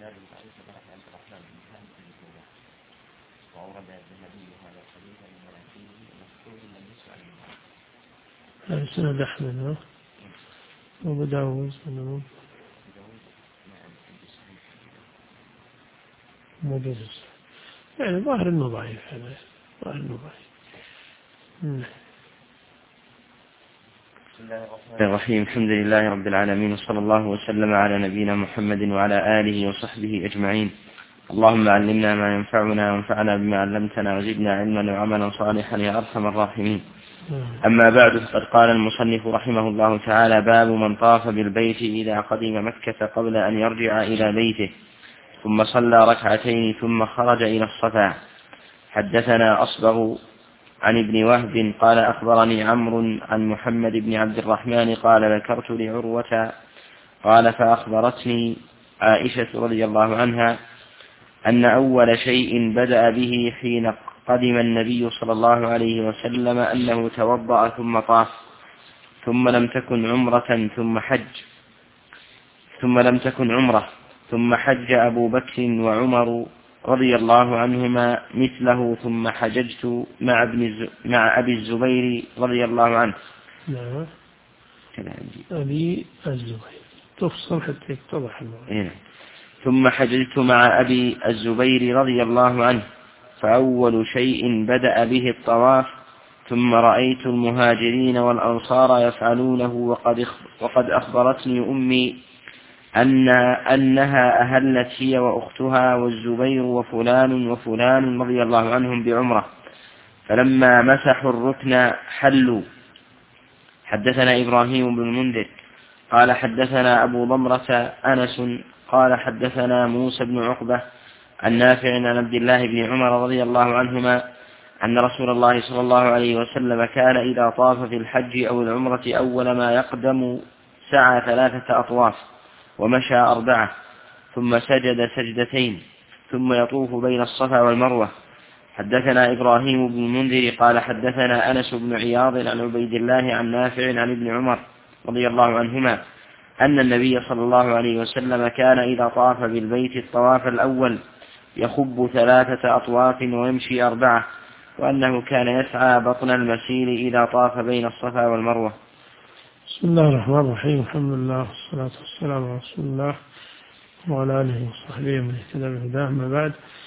وأورد الذهبي هذا الحديث من مناكيره ومذكور لم يسمع منه. سند أحمد وأبو داود مدرس يعني ظاهر إنه ضعيف هذا ظاهر إنه ضعيف. بسم الله الرحمن الرحيم. الحمد لله رب العالمين وصلى الله وسلم على نبينا محمد وعلى آله وصحبه أجمعين. اللهم علمنا ما ينفعنا وانفعنا بما علمتنا وزدنا علما وعملا صالحا يا أرحم الراحمين. أما بعد، فقد قال المصنف رحمه الله تعالى: باب من طاف بالبيت إذا قدم مكة قبل أن يرجع إلى بيته ثم صلى ركعتين ثم خرج إلى الصفا. حدثنا أصبغ عن ابن وهب قال أخبرني عمرو عن محمد بن عبد الرحمن قال ذكرت لعروة قال فأخبرتني عائشة رضي الله عنها أن أول شيء بدأ به حين قدم النبي صلى الله عليه وسلم أنه توضأ ثم طاف، ثم لم تكن عمرة ثم حج أبو بكر وعمر رضي الله عنهما مثله، ثم حججت مع أبي الزبير رضي الله عنه. نعم. أبي الزبير تفصل حتى يتضح المعنى. ثم حججت مع أبي الزبير رضي الله عنه، فأول شيء بدأ به الطواف، ثم رأيت المهاجرين والأنصار يفعلونه، وقد أخبرتني أمي أنها أهلت هي وأختها والزبير وفلان رضي الله عنهم بعمرة، فلما مسحوا الركن حلوا. حدثنا إبراهيم بن المنذر قال حدثنا أبو ضمرة أنس قال حدثنا موسى بن عقبة عن نافع عن عبد الله بن عمر رضي الله عنهما أن رسول الله صلى الله عليه وسلم كان إذا طاف في الحج أو العمرة أول ما يقدم سعى 3 أطواف ومشى 4 ثم سجد سجدتين ثم يطوف بين الصفا والمروة. حدثنا إبراهيم بن المنذر قال حدثنا أنس بن عياض عن عبيد الله عن نافع عن ابن عمر رضي الله عنهما أن النبي صلى الله عليه وسلم كان إذا طاف بالبيت الطواف الأول يخب 3 أطواف ويمشي 4، وأنه كان يسعى بطن المسير إذا طاف بين الصفا والمروة. بسم الله الرحمن الرحيم. الحمد لله والصلاة والسلام على رسول الله وعلى آله وصحبه من اهتدى بهداه. أما بعد،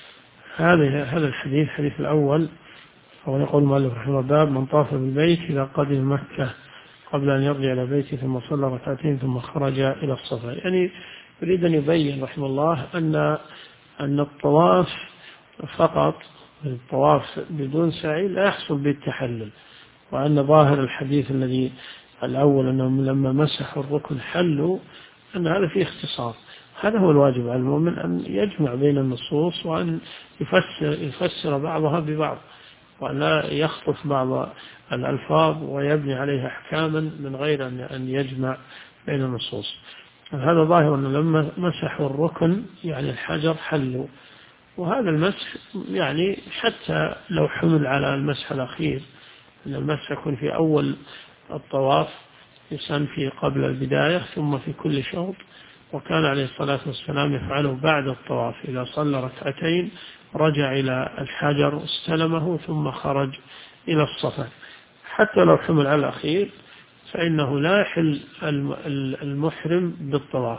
هذا الحديث الأول هو يقول المؤلف رحمه الله: باب من طاف بالبيت إذا قدم مكة قبل أن يرجع إلى بيته ثم صلى ركعتين ثم خرج إلى الصفا. يعني يريد أن يبين رحمه الله أن الطواف فقط، الطواف بدون سعي لا يحصل بالتحلل، وأن ظاهر الحديث الذي الأول أنهم لما مسحوا الركن حلوا، أن هذا فيه اختصار. هذا هو الواجب على المؤمن، أن يجمع بين النصوص وأن يفسر بعضها ببعض، وأن لا يخطف بعض الألفاظ ويبني عليها أحكاما من غير أن يجمع بين النصوص. هذا ظاهر أنه لما مسحوا الركن يعني الحجر حلوا، وهذا المسح يعني حتى لو حمل على المسح الأخير، أن المسح يكون في أول الطواف يسن في قبل البداية ثم في كل شوط، وكان عليه الصلاة والسلام يفعله بعد الطواف. إذا صلى ركعتين رجع إلى الحجر واستلمه ثم خرج إلى الصفا. حتى لو حمل على الأخير فإنه لا يحل المحرم بالطواف،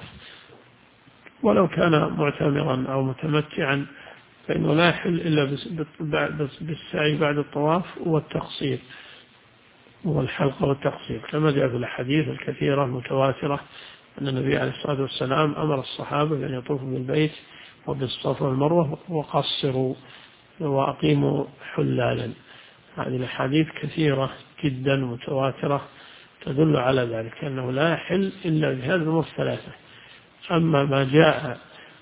ولو كان معتمرا أو متمتعا فإنه لا يحل إلا بالسعي بعد الطواف والتقصير والحلقة والتقصير، كما جاء في الأحاديث الكثيرة المتواترة أن النبي عليه الصلاة والسلام أمر الصحابة أن يطوفوا بالبيت وبالصفا والمروة وقصروا وأقيموا حلالا. هذه الأحاديث كثيرة جدا متواترة تدل على ذلك، أنه لا يحل إلا بهذه الأمور 3. أما ما جاء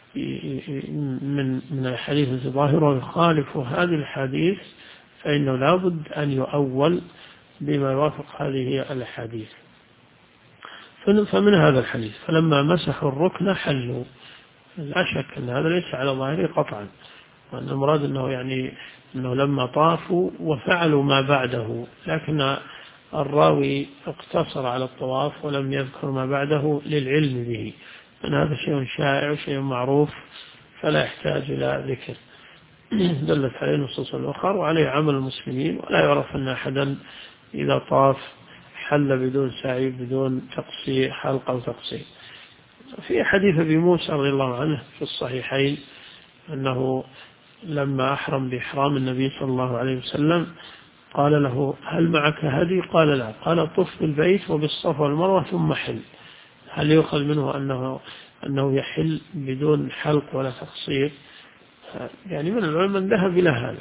من الحديث الظاهر يخالف هذه الحديث فإنه لا بد أن يؤول بما يوافق هذه الحديث. فمن هذا الحديث فلما مسحوا الركن حلوا، لا شك أن هذا ليس على ظاهره قطعا، وأن المراد أنه لما طافوا وفعلوا ما بعده، لكن الراوي اقتصر على الطواف ولم يذكر ما بعده للعلم به، أن هذا شيء شائع وشيء معروف فلا يحتاج إلى ذكر. دلت عليه النصوص الأخرى وعليه عمل المسلمين، ولا يعرف أن أحدا إذا طاف حل بدون سعي بدون تقصير حلق أو تقصير. في حديث أبي موسى رضي الله عنه في الصحيحين أنه لما أحرم بإحرام النبي صلى الله عليه وسلم قال له هل معك هدي؟ قال لا. قال طف بالبيت وبالصفا والمروة ثم حل. هل يؤخذ منه أنه يحل بدون حلق ولا تقصير؟ يعني من العلماء من ذهب إلى هذا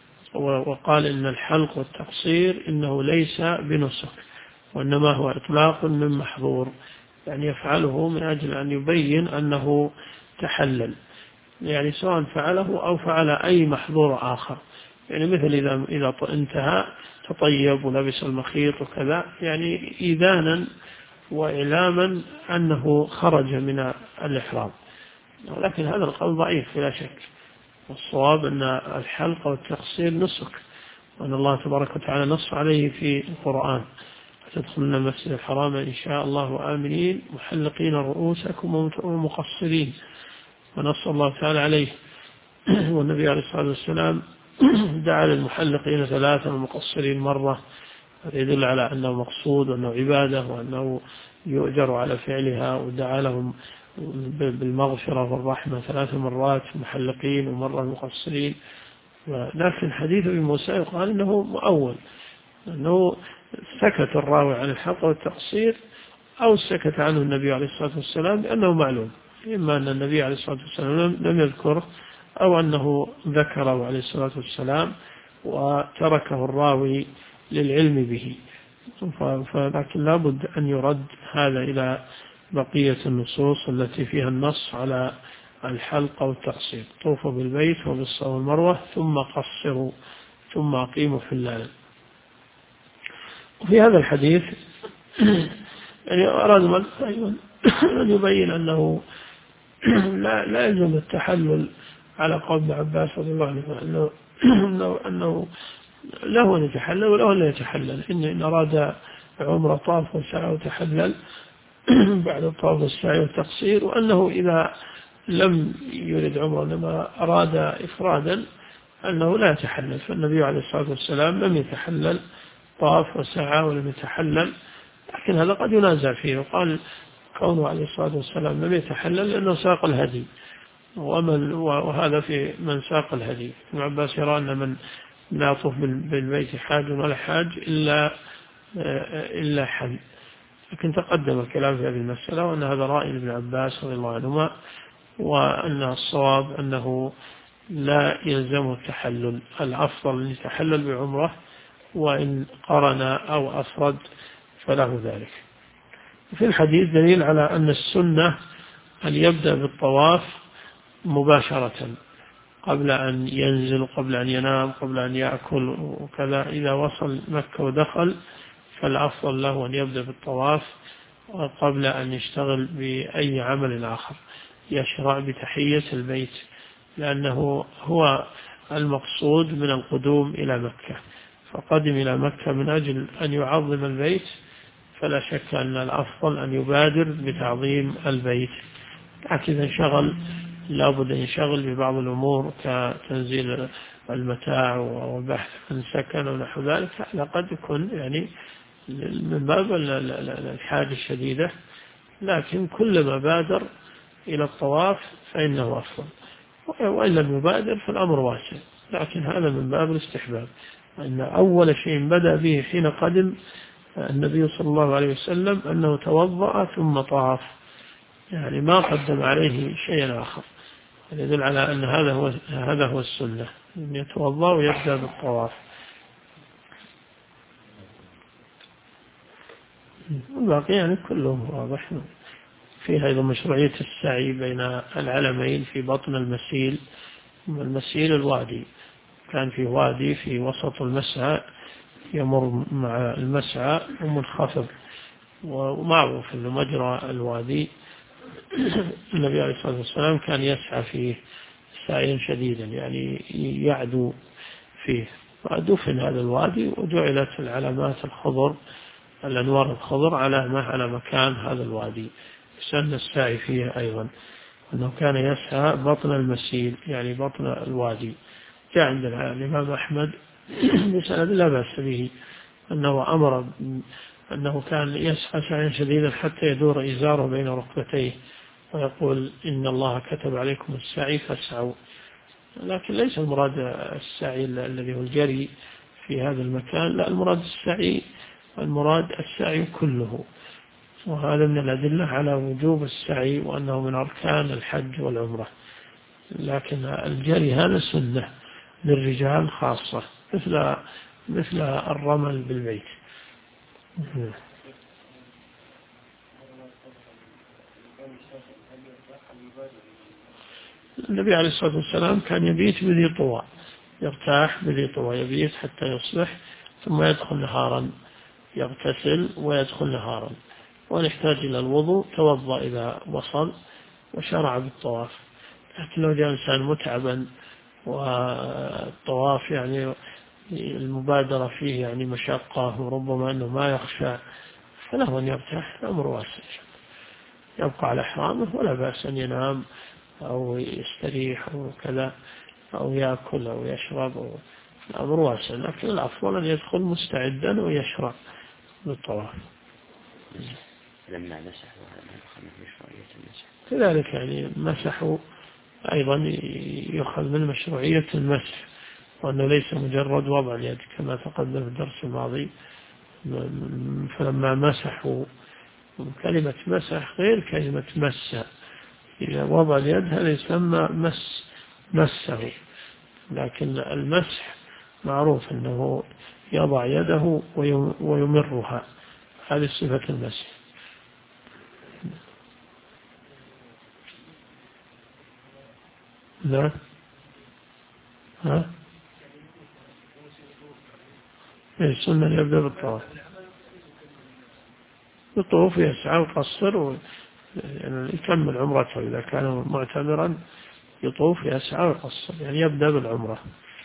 وقال إن الحلق والتقصير إنه ليس بنسك، وإنما هو إطلاق من محظور، يعني يفعله من أجل أن يبين أنه تحلل، يعني سواء فعله أو فعل أي محظور آخر، يعني مثل إذا انتهى تطيب ولبس المخيط وكذا، يعني إذانا وإعلاما أنه خرج من الإحرام. ولكن هذا القول ضعيف بلا شك، والصواب أن الحلق والتقصير نسك، وأن الله تبارك وتعالى نص عليه في القرآن تدخلون المسجد الحرام إن شاء الله آمنين محلقين رؤوسكم ومقصرين، ونص الله تعالى عليه. والنبي عليه الصلاة والسلام دعا للمحلقين 3 والمقصرين مرة، هذا يدل على أنه مقصود وأنه عبادة وأنه يؤجر على فعلها، ودعا لهم بالمغفرة والرحمة 3 مرات محلقين ومرة مقصرين. لكن حديث ابن موسى قال إنه مؤول، أنه سكت الراوي عن الحلق والتقصير أو سكت عنه النبي عليه الصلاة والسلام لأنه معلوم، إما أن النبي عليه الصلاة والسلام لم يذكره أو أنه ذكره عليه الصلاة والسلام وتركه الراوي للعلم به. فلكن لا بد أن يرد هذا إلى بقية النصوص التي فيها النص على الحلق والتقصير. طوفوا بالبيت وبالصفا والمروة ثم قصروا ثم أقيموا في الليل. وفي هذا الحديث يعني أراد أن يبين أنه لا يلزم التحلل على قول ابن عباس رضي الله عنه أنه له أن يتحلل وله أن لا يتحلل، إن أراد عمره طاف وسعى وتحلل بعد الطواف والسعي والتقصير، وأنه إذا لم يرد عمره إنما أراد إفرادا أنه لا يتحلل. فالنبي عليه الصلاة والسلام لم يتحلل، طاف وسعى ولم يتحلل، لكن هذا قد ينازع فيه، وقال كونه عليه الصلاة والسلام لم يتحلل لأنه ساق الهدي، وهذا في من ساق الهدي. ابن عباس يرى أن من لا يطوف بالبيت حاج ولا حاج إلا حل، لكن تقدم الكلام في هذه المسألة، وأن هذا رأي ابن عباس رضي الله عنهما، وأن الصواب أنه لا يلزمه التحلل، الأفضل أن يتحلل بعمره، وإن قرن أو أفرد فله ذلك. في الحديث دليل على أن السنة أن يبدأ بالطواف مباشرة قبل أن ينزل، قبل أن ينام، قبل أن يأكل وكذا. إذا وصل مكة ودخل فالأفضل له أن يبدأ بالطواف قبل أن يشتغل بأي عمل آخر، يشرع بتحية البيت، لأنه هو المقصود من القدوم إلى مكة، فقدم إلى مكة من أجل أن يعظم البيت، فلا شك أن الأفضل أن يبادر بتعظيم البيت. لكن انشغل لابد أن ينشغل ببعض الأمور كتنزيل المتاع والبحث عن سكن ونحو ذلك، هذا قد يكون يعني من باب الحاجة الشديدة، لكن كلما بادر إلى الطواف فإنه أفضل، وإن لم يبادر فالأمر واسع، لكن هذا من باب الاستحباب، أن أول شيء بدأ به حين قدم النبي صلى الله عليه وسلم أنه توضأ ثم طاف، يعني ما قدم عليه شيئا آخر، يدل على أن هذا هو السنة، أن يتوضأ ويبدأ بالطواف. الباقي يعني كلهم واضح. فيها أيضا مشروعية السعي بين العلمين في بطن المسيل. المسيل الوادي، كان في وادي في وسط المسعى يمر مع المسعى ومنخفض، ومعروف أنه مجرى الوادي النبي عليه الصلاة والسلام كان يسعى فيه سعيا شديدا، يعني يعدو فيه، فدفن هذا الوادي وجعلت العلامات الخضر، الأنوار الخضر على مكان هذا الوادي، سن السعي فيها أيضا، أنه كان يسعى بطن المسيل يعني بطن الوادي. جاء عند الإمام أحمد بسند لا بأس به أنه كان يسعى سعيا شديدا حتى يدور إزاره بين ركبتيه ويقول إن الله كتب عليكم السعي فاسعوا. لكن ليس المراد السعي الذي هو الجري في هذا المكان، لا، المراد السعي كله، وهذا من الأدلة على وجوب السعي وأنه من أركان الحج والعمرة. لكن الجري هذا سنة للرجال خاصة، مثل الرمل بالبيت. النبي عليه الصلاة والسلام كان يبيت بذي طوى، يرتاح بذي طوى، يبيت حتى يصبح ثم يدخل نهارا، يغتسل ويدخل نهارا، ونحتاج إلى الوضوء توضأ إذا وصل وشرع بالطواف. لكن لو جاء إنسان متعبا والطواف يعني المبادرة فيه يعني مشقة وربما أنه ما يخشى، فله أن يرتاح، الأمر واسع، يبقى على إحرامه ولا بأس أن ينام أو يستريح أو كذا أو يأكل أو يشرب، الأمر واسع، لكن الأفضل أن يدخل مستعدا ويشرع بالطواف. لما مسحوا هذا مشروعية المسح كذلك يعني مسحوا أيضا يؤخذ من مشروعية المسح، وأنه ليس مجرد وضع اليد كما تقدم في الدرس الماضي. فلما مسحوا، كلمة مسح غير كلمة مس، إذا وضع اليد هذا يسمى مسه، لكن المسح معروف أنه يضع يده ويمرها، هذه صفة المسح. لا السنة يبدأ بالطواف، يطوف يسعى ويقصر يعني يكمل عمرته إذا كان معتمرا، يطوف يسعى ويقصر يعني يبدأ بالعمرة.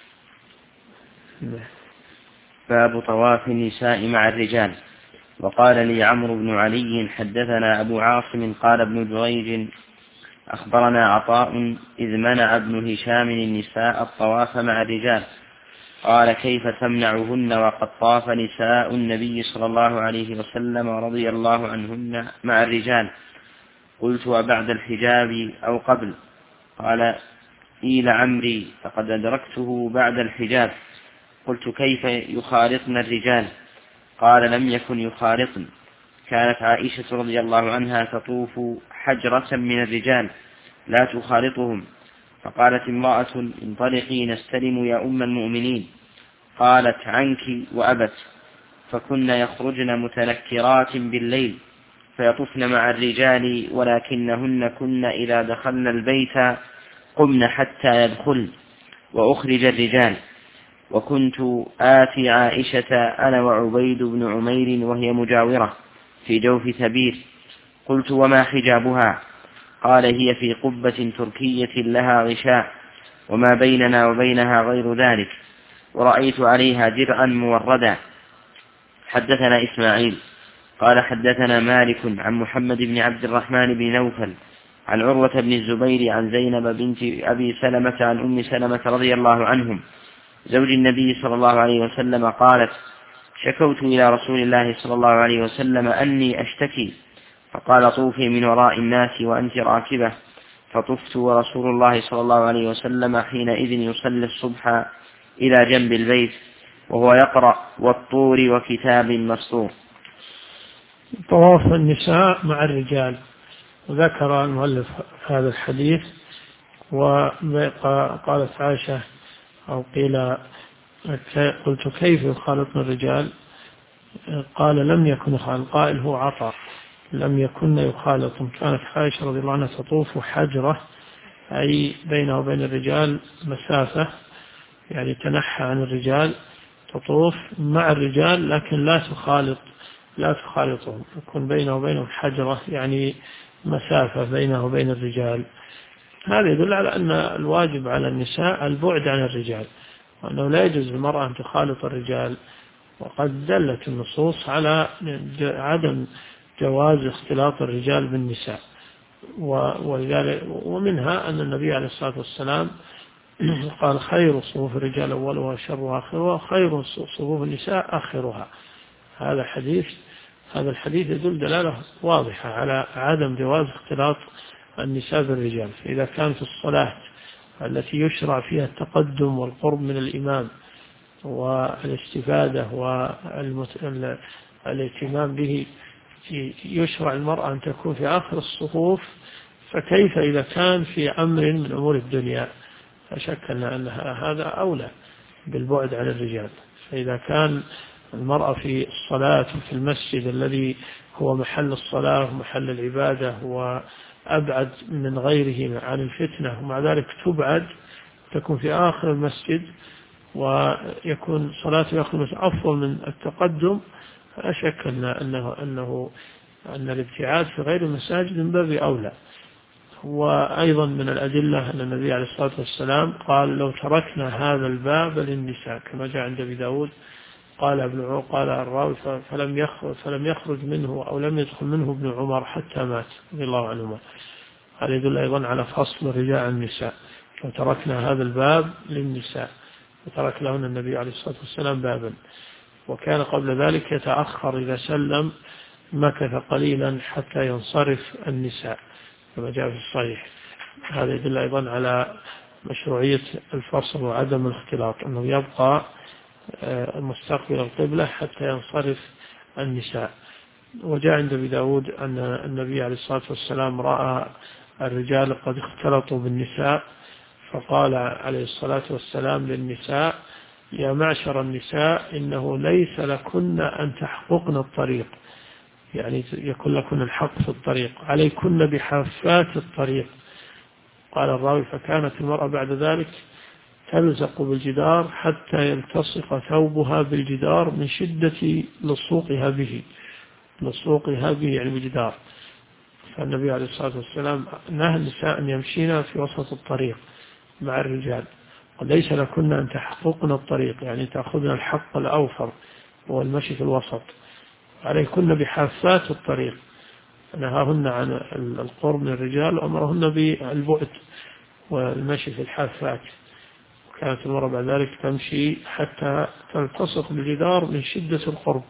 باب طواف النساء مع الرجال. وقال لي عمرو بن علي حدثنا أبو عاصم قال ابن جريج أخبرنا عطاء إذ منع ابن هشام النساء الطواف مع الرجال، قال كيف تمنعهن وقد طاف نساء النبي صلى الله عليه وسلم رضي الله عنهن مع الرجال؟ قلت وبعد الحجاب أو قبل؟ قال إيل عمري فقد أدركته بعد الحجاب. قلت كيف يخالطن الرجال؟ قال لم يكن يخالطن، كانت عائشة رضي الله عنها تطوف حجرة من الرجال لا تخالطهم، فقالت امرأة انطلقي نستلم يا أم المؤمنين، قالت عنك وأبت، فكن يخرجن متنكرات بالليل فيطفن مع الرجال، ولكنهن كن إذا دخلن البيت قمن حتى يدخل وأخرج الرجال. وكنت آتي عائشة أنا وعبيد بن عمير وهي مجاورة في جوف ثبير. قلت وما حجابها؟ قال هي في قبة تركية لها غشاء، وما بيننا وبينها غير ذلك، ورأيت عليها درعا موردا. حدثنا إسماعيل قال حدثنا مالك عن محمد بن عبد الرحمن بن نوفل عن عروة بن الزبير عن زينب بنت أبي سلمة عن أم سلمة رضي الله عنهم زوج النبي صلى الله عليه وسلم قالت شكوت إلى رسول الله صلى الله عليه وسلم أني أشتكي، فقال طوفي من وراء الناس وأنت راكبة، فطفت ورسول الله صلى الله عليه وسلم حينئذ يصلي الصبح إلى جنب البيت وهو يقرأ والطور وكتاب مسطور. طواف النساء مع الرجال. وذكر المؤلف هذا الحديث، وقالت عائشة أو قيل قلت كيف يخالطن الرجال؟ قال لم يكن يخالط، قائل هو عطاء، لم يكن يخالطن. كانت عائشة رضي الله عنها تطوف حجرة، أي بينه وبين الرجال مسافة، يعني تنحى عن الرجال، تطوف مع الرجال لكن لا تخالطهم، يكون بينه وبينهم حجرة، يعني مسافة بينه وبين الرجال. هذا يدل على أن الواجب على النساء البعد عن الرجال، وأنه لا يجوز للمرأة أن تخالط الرجال، وقد دلت النصوص على عدم جواز اختلاط الرجال بالنساء، ومنها أن النبي عليه الصلاة والسلام قال خير صفوف الرجال أولها وشرها آخرها، خير صفوف النساء آخرها. هذا الحديث يدل دلالة واضحة على عدم جواز اختلاط النساء بالرجال. فإذا كان في الصلاة التي يشرع فيها التقدم والقرب من الإمام والاستفادة والاهتمام به، يشرع المرأة أن تكون في آخر الصفوف، فكيف إذا كان في أمر من أمور الدنيا؟ فشك أن هذا أولى بالبعد عن الرجال. فإذا كان المرأة في الصلاة في المسجد الذي هو محل الصلاة ومحل العبادة وأبعد من غيره عن الفتنة، ومع ذلك تبعد تكون في آخر المسجد ويكون صلاته أفضل من التقدم، لا شك أن الابتعاد في غير المساجد من باب أولى. وأيضا من الأدلة أن النبي عليه الصلاة والسلام قال لو تركنا هذا الباب للنساء، كما جاء عند أبي داود قال الراوي فلم يخرج منه أو لم يدخل منه ابن عمر حتى مات رضي الله عنهما. هذا يدل أيضا على فصل الرجال عن النساء. لو تركنا هذا الباب للنساء، وترك لهن النبي عليه الصلاة والسلام بابا. وكان قبل ذلك يتأخر إذا سلم مكث قليلا حتى ينصرف النساء كما جاء في الصحيح. هذا يدل أيضا على مشروعية الفصل وعدم الاختلاط، أنه يبقى مستقبل القبلة حتى ينصرف النساء. وجاء عند أبي داود أن النبي عليه الصلاة والسلام رأى الرجال قد اختلطوا بالنساء، فقال عليه الصلاة والسلام للنساء يا معشر النساء إنه ليس لكن أن تحققن الطريق، يعني يكون لكن الحق في الطريق، عليكن بحافات الطريق. قال الراوي فكانت المرأة بعد ذلك تلزق بالجدار حتى يلتصق ثوبها بالجدار من شدة لصوقها به يعني بالجدار. فالنبي عليه الصلاة والسلام نهى النساء أن يمشين في وسط الطريق مع الرجال، وليس لكن أن تحققن الطريق، يعني تأخذن الحق الأوفر هو المشي في الوسط، عليكن بحافات الطريق. نهاهن عن القرب من الرجال وأمرهن بالبعد والمشي في الحافات. وكانت المرأة بعد ذلك تمشي حتى تلتصق بالجدار من شدة القرب.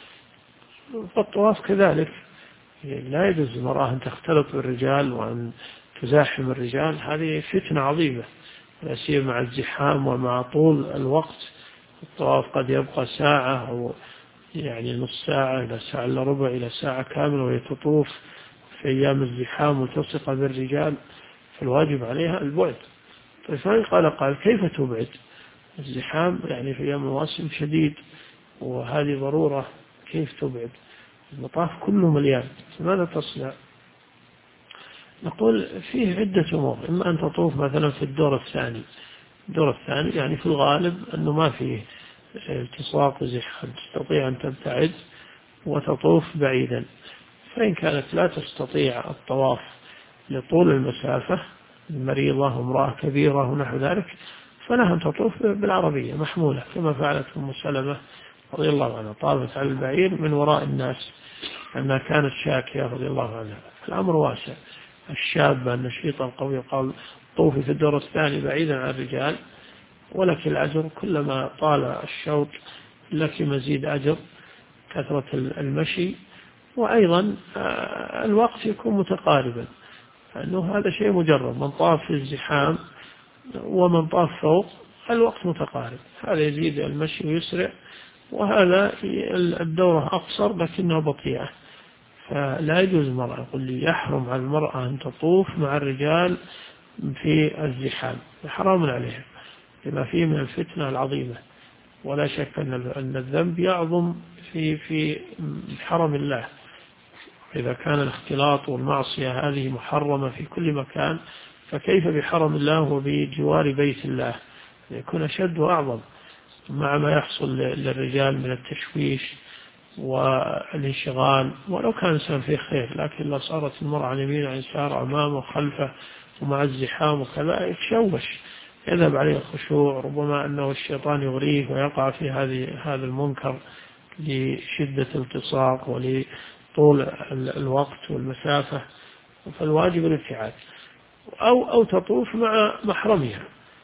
فالطواف كذلك لا يجوز للمرأة أن تختلط بالرجال وأن تزاحم الرجال، هذه فتنة عظيمة، لا سيما مع الزحام ومع طول الوقت. الطواف قد يبقى ساعة أو يعني نص ساعة إلى ساعة إلا ربع إلى ساعة كاملة وهي تطوف في أيام الزحام ملتصقة بالرجال، فالواجب عليها البعد. طيب قال كيف تبعد؟ الزحام يعني في أيام المواسم شديد وهذه ضرورة، كيف تبعد؟ المطاف كله مليان، فماذا تصنع؟ نقول فيه عدة أمور. إما أن تطوف مثلا في الدور الثاني يعني في الغالب أنه ما فيه التصاق وزحام، تستطيع أن تبتعد وتطوف بعيدا. فإن كانت لا تستطيع الطواف لطول المسافة، المريضة وامرأة كبيرة ونحو ذلك، فلها أن تطوف بالعربية محمولة كما فعلت أم سلمة رضي الله عنها، طافت على البعير من وراء الناس أنها كانت شاكية رضي الله عنها. الأمر واسع. الشابة النشيطة القوية قال طوفي في الدور الثاني بعيدا عن الرجال ولك الأجر، كلما طال الشوط لك مزيد أجر، كثرة المشي، وأيضا الوقت يكون متقاربا، أنه هذا شيء مجرد، من طاف في الزحام ومن طاف فوق الوقت متقارب، هذا يزيد المشي ويسرع، وهذا الدورة أقصر لكنها بطيئة. فلا يجوز المرأة، يقول لي يحرم على المرأة أن تطوف مع الرجال في الزحام، حرام عليها لما فيه من الفتنة العظيمة. ولا شك أن الذنب يعظم في حرم الله. إذا كان الاختلاط والمعصية هذه محرمة في كل مكان، فكيف بحرم الله وبجوار بيت الله؟ يكون أشد وأعظم، مع ما يحصل للرجال من التشويش والانشغال. ولو كان الإنسان فيه خير، لكن لو صارت المرأة عن يمين عن يسار أمامه وخلفه ومع الزحام وكذا يتشوش، يذهب عليه الخشوع، ربما أنه الشيطان يغريه ويقع في هذا المنكر لشدة التصاق طول الوقت والمسافة، فالواجب الابتعاد. أو تطوف مع محرمها،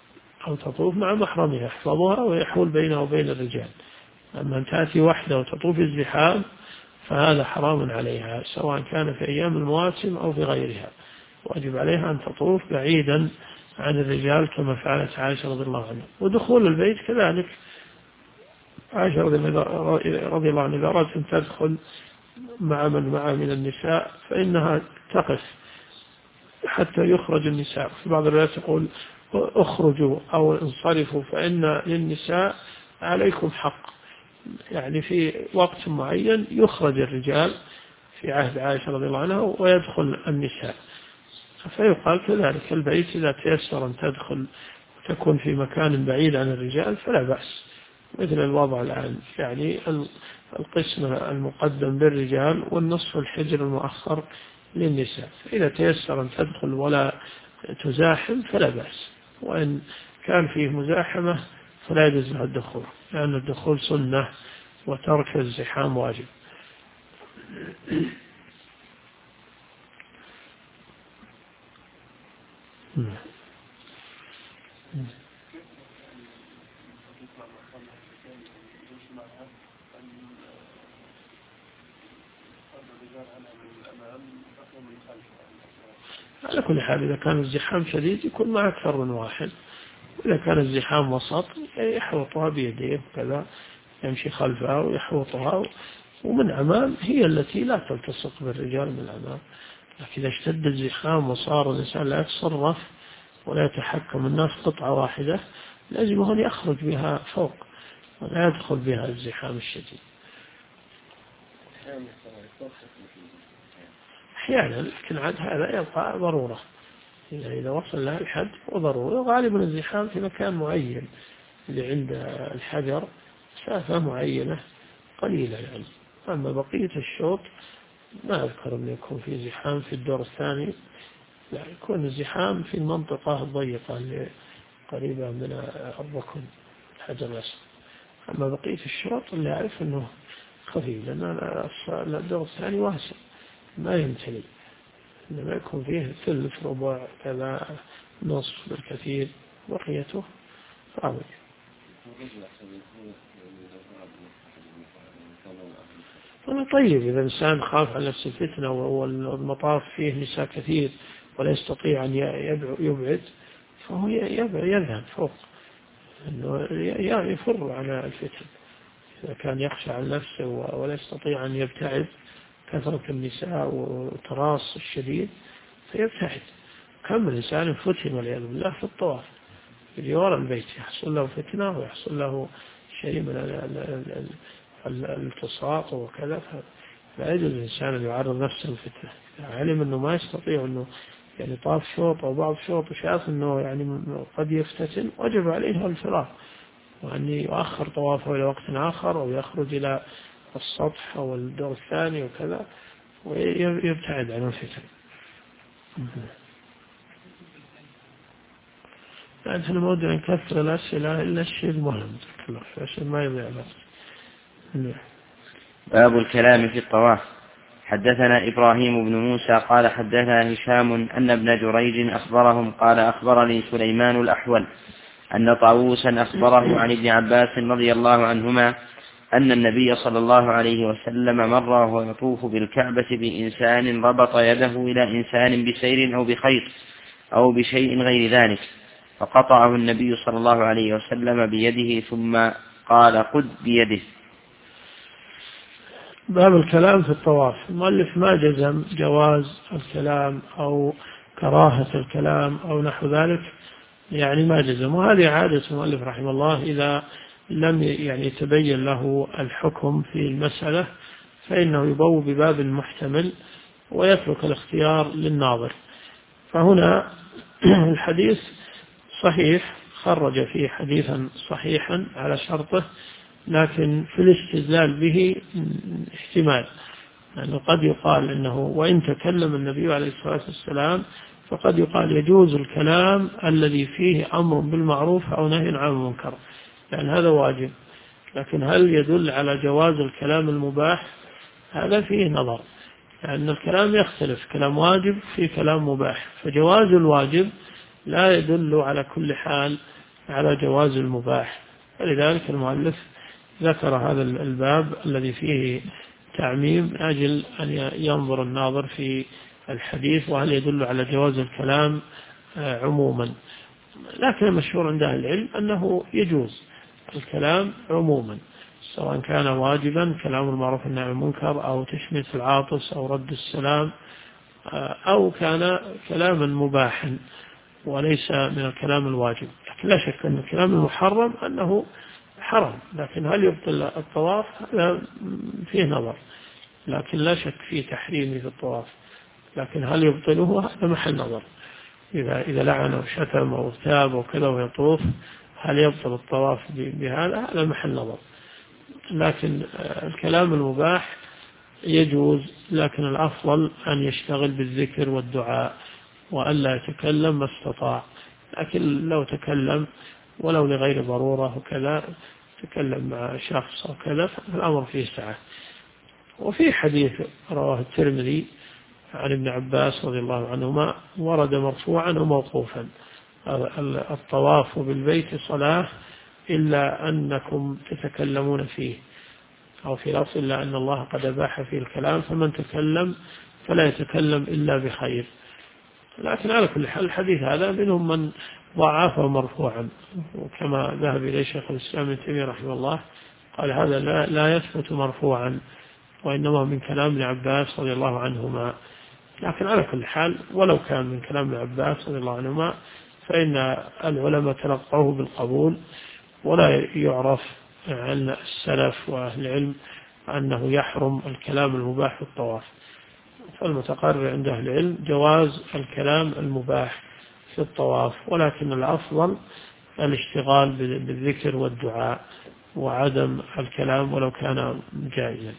يحفظها ويحول بينها وبين الرجال. أما أن تأتي وحده وتطوف الزحام فهذا حرام عليها، سواء كان في أيام المواسم أو في غيرها. واجب عليها أن تطوف بعيدا عن الرجال كما فعلت عائشة رضي الله عنها. ودخول البيت كذلك، عائشة رضي الله عنها إذا أردت أن تدخل مع من معه من النساء فإنها تقف حتى يخرج النساء. في بعض الروايات يقول اخرجوا أو انصرفوا فإن للنساء عليكم حق، يعني في وقت معين يخرج الرجال في عهد عائشة رضي الله عنها ويدخل النساء. فيقال كذلك البيت إذا تيسر أن تدخل وتكون في مكان بعيد عن الرجال فلا بأس، مثل الوضع الآن، يعني القسم المقدم للرجال والنصف الحجر المؤخر للنساء. إذا تيسر أن تدخل ولا تزاحم فلا بأس، وإن كان فيه مزاحمة فلا يجوز لها الدخول، لأن الدخول سنة وترك الزحام واجب. على كل حال إذا كان الزحام شديد يكون مع أكثر من واحد، وإذا كان الزحام وسط يحوطها بيديه كذا، يمشي خلفها ويحوطها، ومن أمام هي التي لا تلتصق بالرجال من الأمام. لكن إذا اشتد الزحام وصار الإنسان لا يتصرف ولا يتحكم الناس قطعة واحدة لازم أن يخرج بها فوق ولا يدخل بها الزحام الشديد. أحيانا، لكن عاد هذا يبقى ضرورة، إذا وصل لها الحد وضرورة. غالبا الزحام في مكان معين اللي عند الحجر مسافة معينة قليلة يعني. أما بقية الشوط ما أذكر أن يكون في زحام في الدور الثاني، لا، يكون الزحام في المنطقة الضيقة اللي قريبة من الركن الحجر الأسود. أما بقية الشوط اللي أعرف أنه خفيف، لأن الدور الثاني واسع ما يمتلي، إنما يكون فيه ثلث ربع كذا نصف بالكثير، بقيته طاوله. طيب إذا الإنسان خاف على نفس الفتنة والمطاف فيه نساء كثير ولا يستطيع أن يبعد فهو يذهب فوق، إنه يفر على الفتن. إذا كان يخشى على نفسه ولا يستطيع أن يبتعد، كثرة النساء وتراص الشديد فيبتعد. كم الإنسان فتن والعياذ بالله في الطواف في وراء البيت، يحصل له فتنة ويحصل له شيء من الالتصاق وكذا، فلا يجوز الإنسان أن يعرض نفسه للفتنة. علم أنه ما يستطيع أنه يعني طاف شوط أو بعض شوط وشاف أنه يعني قد يفتتن، وجب عليه الفراق وأن يؤخر طوافه إلى وقت آخر أو يخرج إلى السطح أو الدور الثاني وكذا ويبتعد عن الفتن. لأن ما ودنا نكثر الأسئلة إلا الشيء المهم عشان ما يضيع الوقت. باب الكلام في الطواف. حدثنا إبراهيم بن موسى قال حدثنا هشام أن ابن جريج أخبرهم قال أخبرني سليمان الأحول أن طاووسا أخبره عن ابن عباس رضي الله عنهما أن النبي صلى الله عليه وسلم مر وهو يطوف بالكعبة بإنسان ربط يده إلى إنسان بسير أو بخيط أو بشيء غير ذلك، فقطعه النبي صلى الله عليه وسلم بيده ثم قال خذ بيده. باب الكلام في الطواف. المؤلف ما جزم جواز الكلام أو كراهة الكلام أو نحو ذلك، يعني ما جزم، وهذه عادة المؤلف رحمه الله إذا لم يعني يتبين له الحكم في المسألة فإنه يبوب بباب المحتمل ويترك الاختيار للناظر. فهنا الحديث صحيح، خرج فيه حديثا صحيحا على شرطه، لكن في الاستدلال به احتمال، يعني قد يقال إنه وإن تكلم النبي عليه الصلاة والسلام فقد يقال يجوز الكلام الذي فيه أمر بالمعروف أو نهي عن المنكر، يعني هذا واجب. لكن هل يدل على جواز الكلام المباح؟ هذا فيه نظر. لأن الكلام يختلف، كلام واجب في كلام مباح، فجواز الواجب لا يدل على كل حال على جواز المباح. فلذلك المؤلف ذكر هذا الباب الذي فيه تعميم من أجل أن ينظر الناظر في الحديث وهل يدل على جواز الكلام عموما. لكن المشهور عند أهل العلم أنه يجوز الكلام عموما، سواء كان واجبا كلام المعروف والنهي عن المنكر، أو تشميت العاطس، أو رد السلام، أو كان كلاما مباحا وليس من الكلام الواجب. لكن لا شك أن الكلام المحرم أنه حرام، لكن هل يبطل الطواف هذا فيه نظر، لكن لا شك في تحريمه في الطواف، لكن هل يبطله هذا محل نظر. إذا لعن أو شتم أو اغتاب أو كذا ويطوف، هل يبطل الطواف بهذا؟ هذا محل نظر. لكن الكلام المباح يجوز، لكن الأفضل أن يشتغل بالذكر والدعاء وألا يتكلم ما استطاع. لكن لو تكلم ولو لغير ضرورة وكذا، تكلم مع شخص أو كذا، فالأمر فيه سعة. وفي حديث رواه الترمذي عن ابن عباس رضي الله عنهما ورد مرفوعا وموقوفا: الطواف بالبيت صلاة إلا أنكم تتكلمون فيه، أو في لفظ إلا أن الله قد أباح فيه الكلام، فمن تكلم فلا يتكلم إلا بخير. لكن على كل حال الحديث هذا منهم من ضعفه مرفوعا، وكما ذهب إليه شيخ الإسلام ابن تيمية رحمه الله قال هذا لا يثبت مرفوعا، وإنما من كلام ابن عباس رضي الله عنهما. لكن على كل حال ولو كان من كلام ابن عباس رضي الله عنهما فإن العلماء تلقوه بالقبول، ولا يعرف عن السلف وأهل العلم أنه يحرم الكلام المباح في الطواف. فالمتقرر عند أهل العلم جواز الكلام المباح في الطواف، ولكن الأفضل الاشتغال بالذكر والدعاء وعدم الكلام ولو كان جائزا.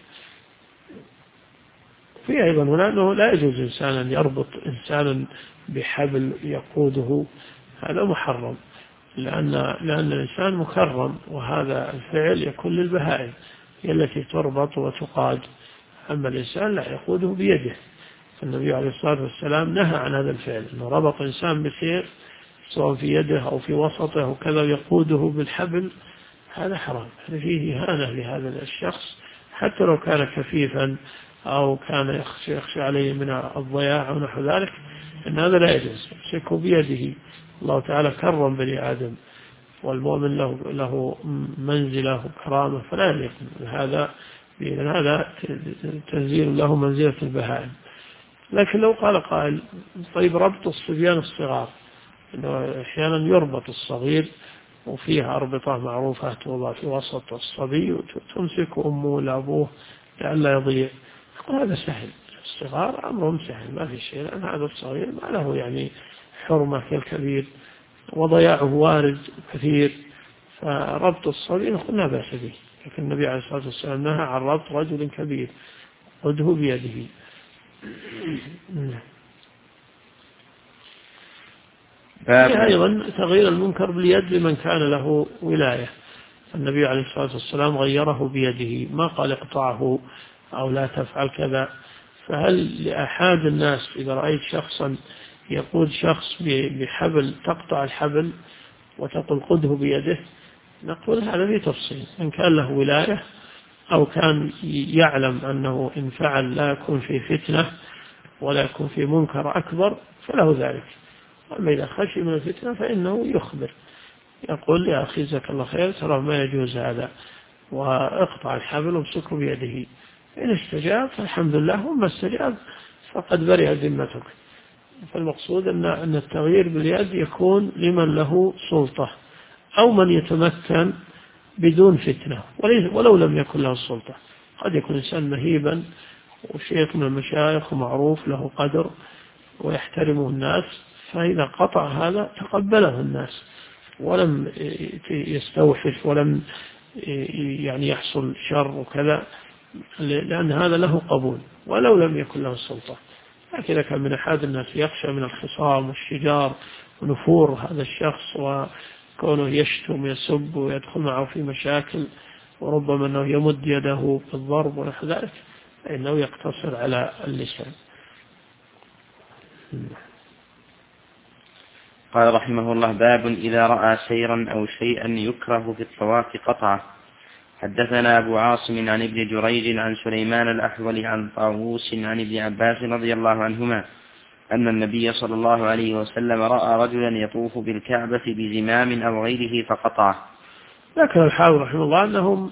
في أيضا هنا أنه لا يجوز إنسان أن يربط إنسانا بحبل يقوده، هذا محرم، لأن الإنسان مكرم، وهذا الفعل يكون للبهائم هي التي تربط وتقاد، أما الإنسان لا يقوده بيده. النبي عليه الصلاة والسلام نهى عن هذا الفعل، أنه ربط إنسان بسيف سواء في يده أو في وسطه وكذا يقوده بالحبل، هذا حرام، هذا فيه إهانة لهذا الشخص حتى لو كان كفيفا أو كان يخشى عليه من الضياع ونحو ذلك، إن هذا لا يجوز، يمسكه بيده. الله تعالى كرم بني آدم، والمؤمن له منزلة وكرامة، فلا يليق هذا تنزيل له منزلة البهائم. لكن لو قال قائل طيب ربط الصبيان الصغار، إنه أحيانا يربط الصغير وفيها أربطة معروفة توضع في وسط الصبي وتمسك أمه لأبوه لئلا يضيع، هذا سهل، الصغار أمرهم سهل ما في شيء، لأن هذا الصغير ما له يعني حرمة كالكبير، وضياعه وارد كثير، فربط الصبي نقول لا بأس به. لكن النبي عليه الصلاة والسلام نهى عن ربط رجل كبير خذه بيده. أيضا تغيير المنكر باليد لمن كان له ولاية، النبي عليه الصلاة والسلام غيره بيده، ما قال اقطعه أو لا تفعل كذا. فهل لأحد الناس إذا رأيت شخصا يقود شخص بحبل تقطع الحبل وتقول خذه بيده؟ نقول هذا في تفصيل، إن كان له ولاية أو كان يعلم أنه إن فعل لا يكون في فتنة ولا يكون في منكر أكبر فله ذلك. أما إذا خشي من الفتنة فإنه يخبر، يقول يا أخي جزاك الله خير ترى ما يجوز هذا، واقطع الحبل وامسكه بيده. إن استجاب فالحمد لله، وما استجاب فقد برئ ذمتك. فالمقصود أن التغيير باليد يكون لمن له سلطة أو من يتمكن بدون فتنة، ولو لم يكن له السلطة. قد يكون إنسان مهيبا وشيخ من المشايخ ومعروف له قدر ويحترمه الناس، فإذا قطع هذا تقبله الناس ولم يستوحش ولم يعني يحصل شر وكذا، لأن هذا له قبول ولو لم يكن له السلطة. لكن إذا كان من أحد الناس يخشى من الخصام والشجار ونفور هذا الشخص وكونه يشتم ويسب ويدخل معه في مشاكل وربما أنه يمد يده بالضرب ونحو ذلك، فإنه يقتصر على اللسان. قال رحمه الله: باب إذا رأى سيرا أو شيئا يكره في الطواف قطعه. حدثنا أبو عاصم عن ابن جريج عن سليمان الأحول عن طاووس عن ابن عباس رضي الله عنهما أن النبي صلى الله عليه وسلم رأى رجلا يطوف بالكعبة بزمام أو غيره فقطعه. ذكر الحافظ رحمه الله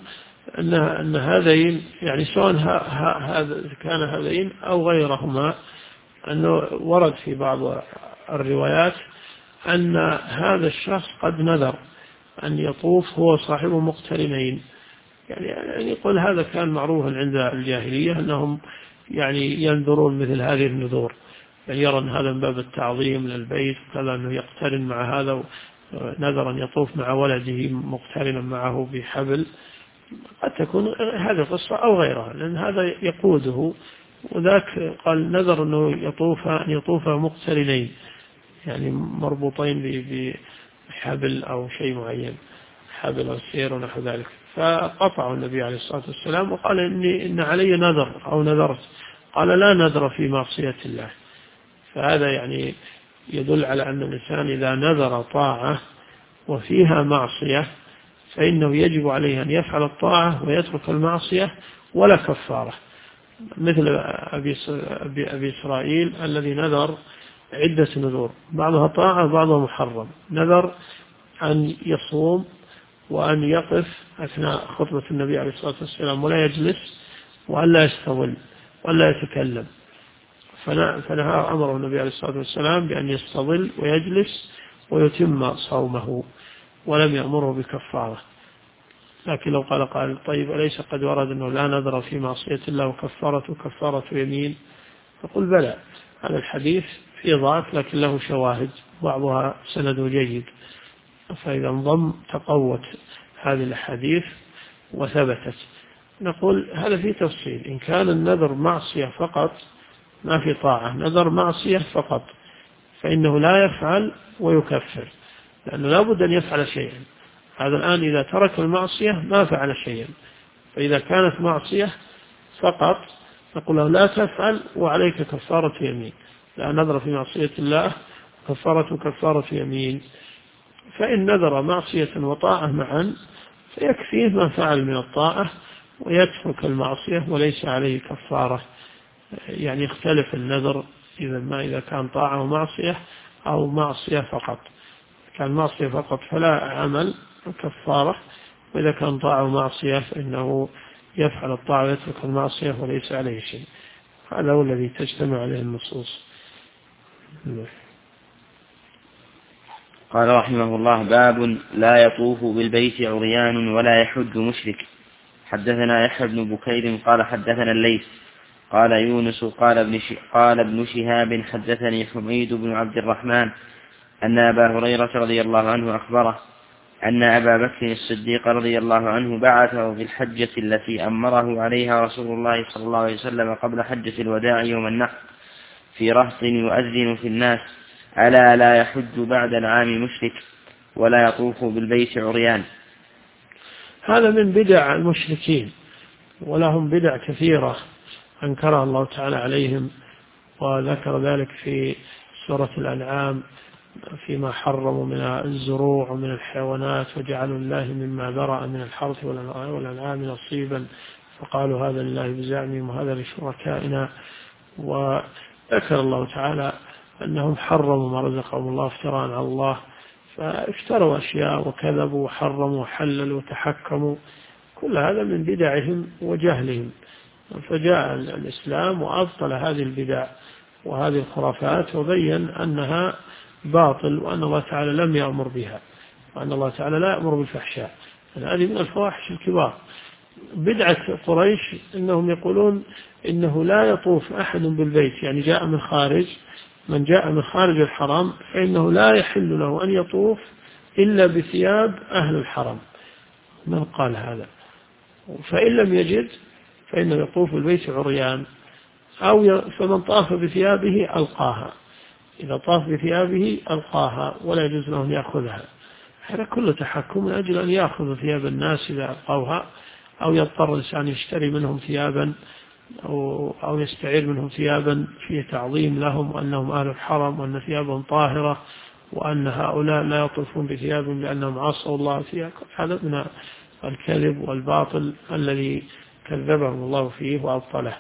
أن هذين يعني سواء كان هذين أو غيرهما، أنه ورد في بعض الروايات أن هذا الشخص قد نذر أن يطوف هو صاحبه مقترنين. يعني يقول هذا كان معروفا عند الجاهلية أنهم يعني ينذرون مثل هذه النذور، يعني يرى أن هذا من باب التعظيم للبيت كذا، أنه يقترن مع هذا، نذر أن يطوف مع ولده مقترنا معه بحبل. قد تكون هذه قصة أو غيرها، لأن هذا يقوده، وذاك قال نذر أنه يطوف مقترنين، يعني مربوطين بحبل أو شيء معين، حبل أو سير ونحو ذلك. فقطعه النبي عليه الصلاة والسلام وقال إن علي نذر أو نذرت. قال لا نذر في معصية الله. فهذا يعني يدل على أن الإنسان إذا نذر طاعة وفيها معصية فإنه يجب عليه أن يفعل الطاعة ويترك المعصية ولا كفارة، مثل أبي إسرائيل الذي نذر عدة نذور، بعضها طاعة بعضها محرم. نذر أن يصوم وأن يقف أثناء خطبة النبي عليه الصلاة والسلام ولا يجلس، وأن لا يستظل ولا يتكلم، فنهى أمره النبي عليه الصلاة والسلام بأن يستظل ويجلس ويتم صومه، ولم يأمره بكفارة. لكن لو قال طيب أليس قد ورد أنه لا نذر في معصية الله وكفارته كفارة يمين؟ فقل بلى، هذا الحديث في ضعف لكن له شواهد بعضها سند جيد، فإذا انضم تقوت هذه الحديث وثبتت. نقول هذا في تفصيل. إن كان النذر معصية فقط ما في طاعة، نذر معصية فقط، فإنه لا يفعل ويكفر، لأنه لا بد أن يفعل شيئا. هذا الآن إذا ترك المعصية ما فعل شيئا. فإذا كانت معصية فقط نقول له لا تفعل وعليك كفارة يمين، لا نذر في معصية الله كفارة يمين. فإن نذر معصية وطاعة معا فيكفيه ما فعل من الطاعة ويترك المعصية وليس عليه كفارة. يعني يختلف النذر إذا كان طاعة ومعصية أو معصية فقط. كان معصية فقط فلا عمل كفارة، وإذا كان طاعة ومعصية فإنه يفعل الطاعة ويترك المعصية وليس عليه شيء. هذا هو الذي تجتمع عليه النصوص. قال رحمه الله: باب لا يطوف بالبيت عريان ولا يحج مشرك. حدثنا يحيى بن بكير قال حدثنا الليث قال يونس قال ابن شهاب حدثني حميد بن عبد الرحمن أن أبا هريرة رضي الله عنه أخبره أن أبا بكر الصديق رضي الله عنه بعثه في الحجة التي أمره عليها رسول الله صلى الله عليه وسلم قبل حجة الوداع يوم النحر في رهط يؤذن في الناس: ألا لا يحج بعد العام مشرك ولا يطوف بالبيت عريان. هذا من بدع المشركين، ولهم بدع كثيرة أنكرها الله تعالى عليهم، وذكر ذلك في سورة الأنعام فيما حرموا من الزروع ومن الحيوانات وجعلوا الله مما ذرأ من الحرث والأنعام نصيبا فقالوا هذا لله بزعمهم وهذا لشركائنا. وذكر الله تعالى أنهم حرموا ما رزقهم الله افتراء على الله، فافتروا أشياء وكذبوا وحرموا وحللوا وتحكموا. كل هذا من بدعهم وجهلهم. فجاء الإسلام وأبطل هذه البدع وهذه الخرافات وبين أنها باطل، وأن الله تعالى لم يأمر بها، وأن الله تعالى لا يأمر بالفحشاء. هذه من الفواحش الكبار. بدعة قريش إنهم يقولون إنه لا يطوف أحد بالبيت، يعني من جاء من خارج الحرم فإنه لا يحل له أن يطوف إلا بثياب أهل الحرم. من قال هذا؟ فإن لم يجد فإنه يطوف البيت عريان، أو فمن طاف بثيابه ألقاها، إذا طاف بثيابه ألقاها ولا يجوز له أن يأخذها. هذا كله تحكم من أجل أن يأخذ ثياب الناس إذا ألقوها، أو يضطر الإنسان يشتري منهم ثيابا أو يستعير منهم ثيابا فيه تعظيم لهم وأنهم أهل الحرم وأن ثيابهم طاهرة وأن هؤلاء لا يطوفون بثياب لأنهم عصوا الله فيها. هذا من الكذب والباطل الذي كذبهم الله فيه وأبطله.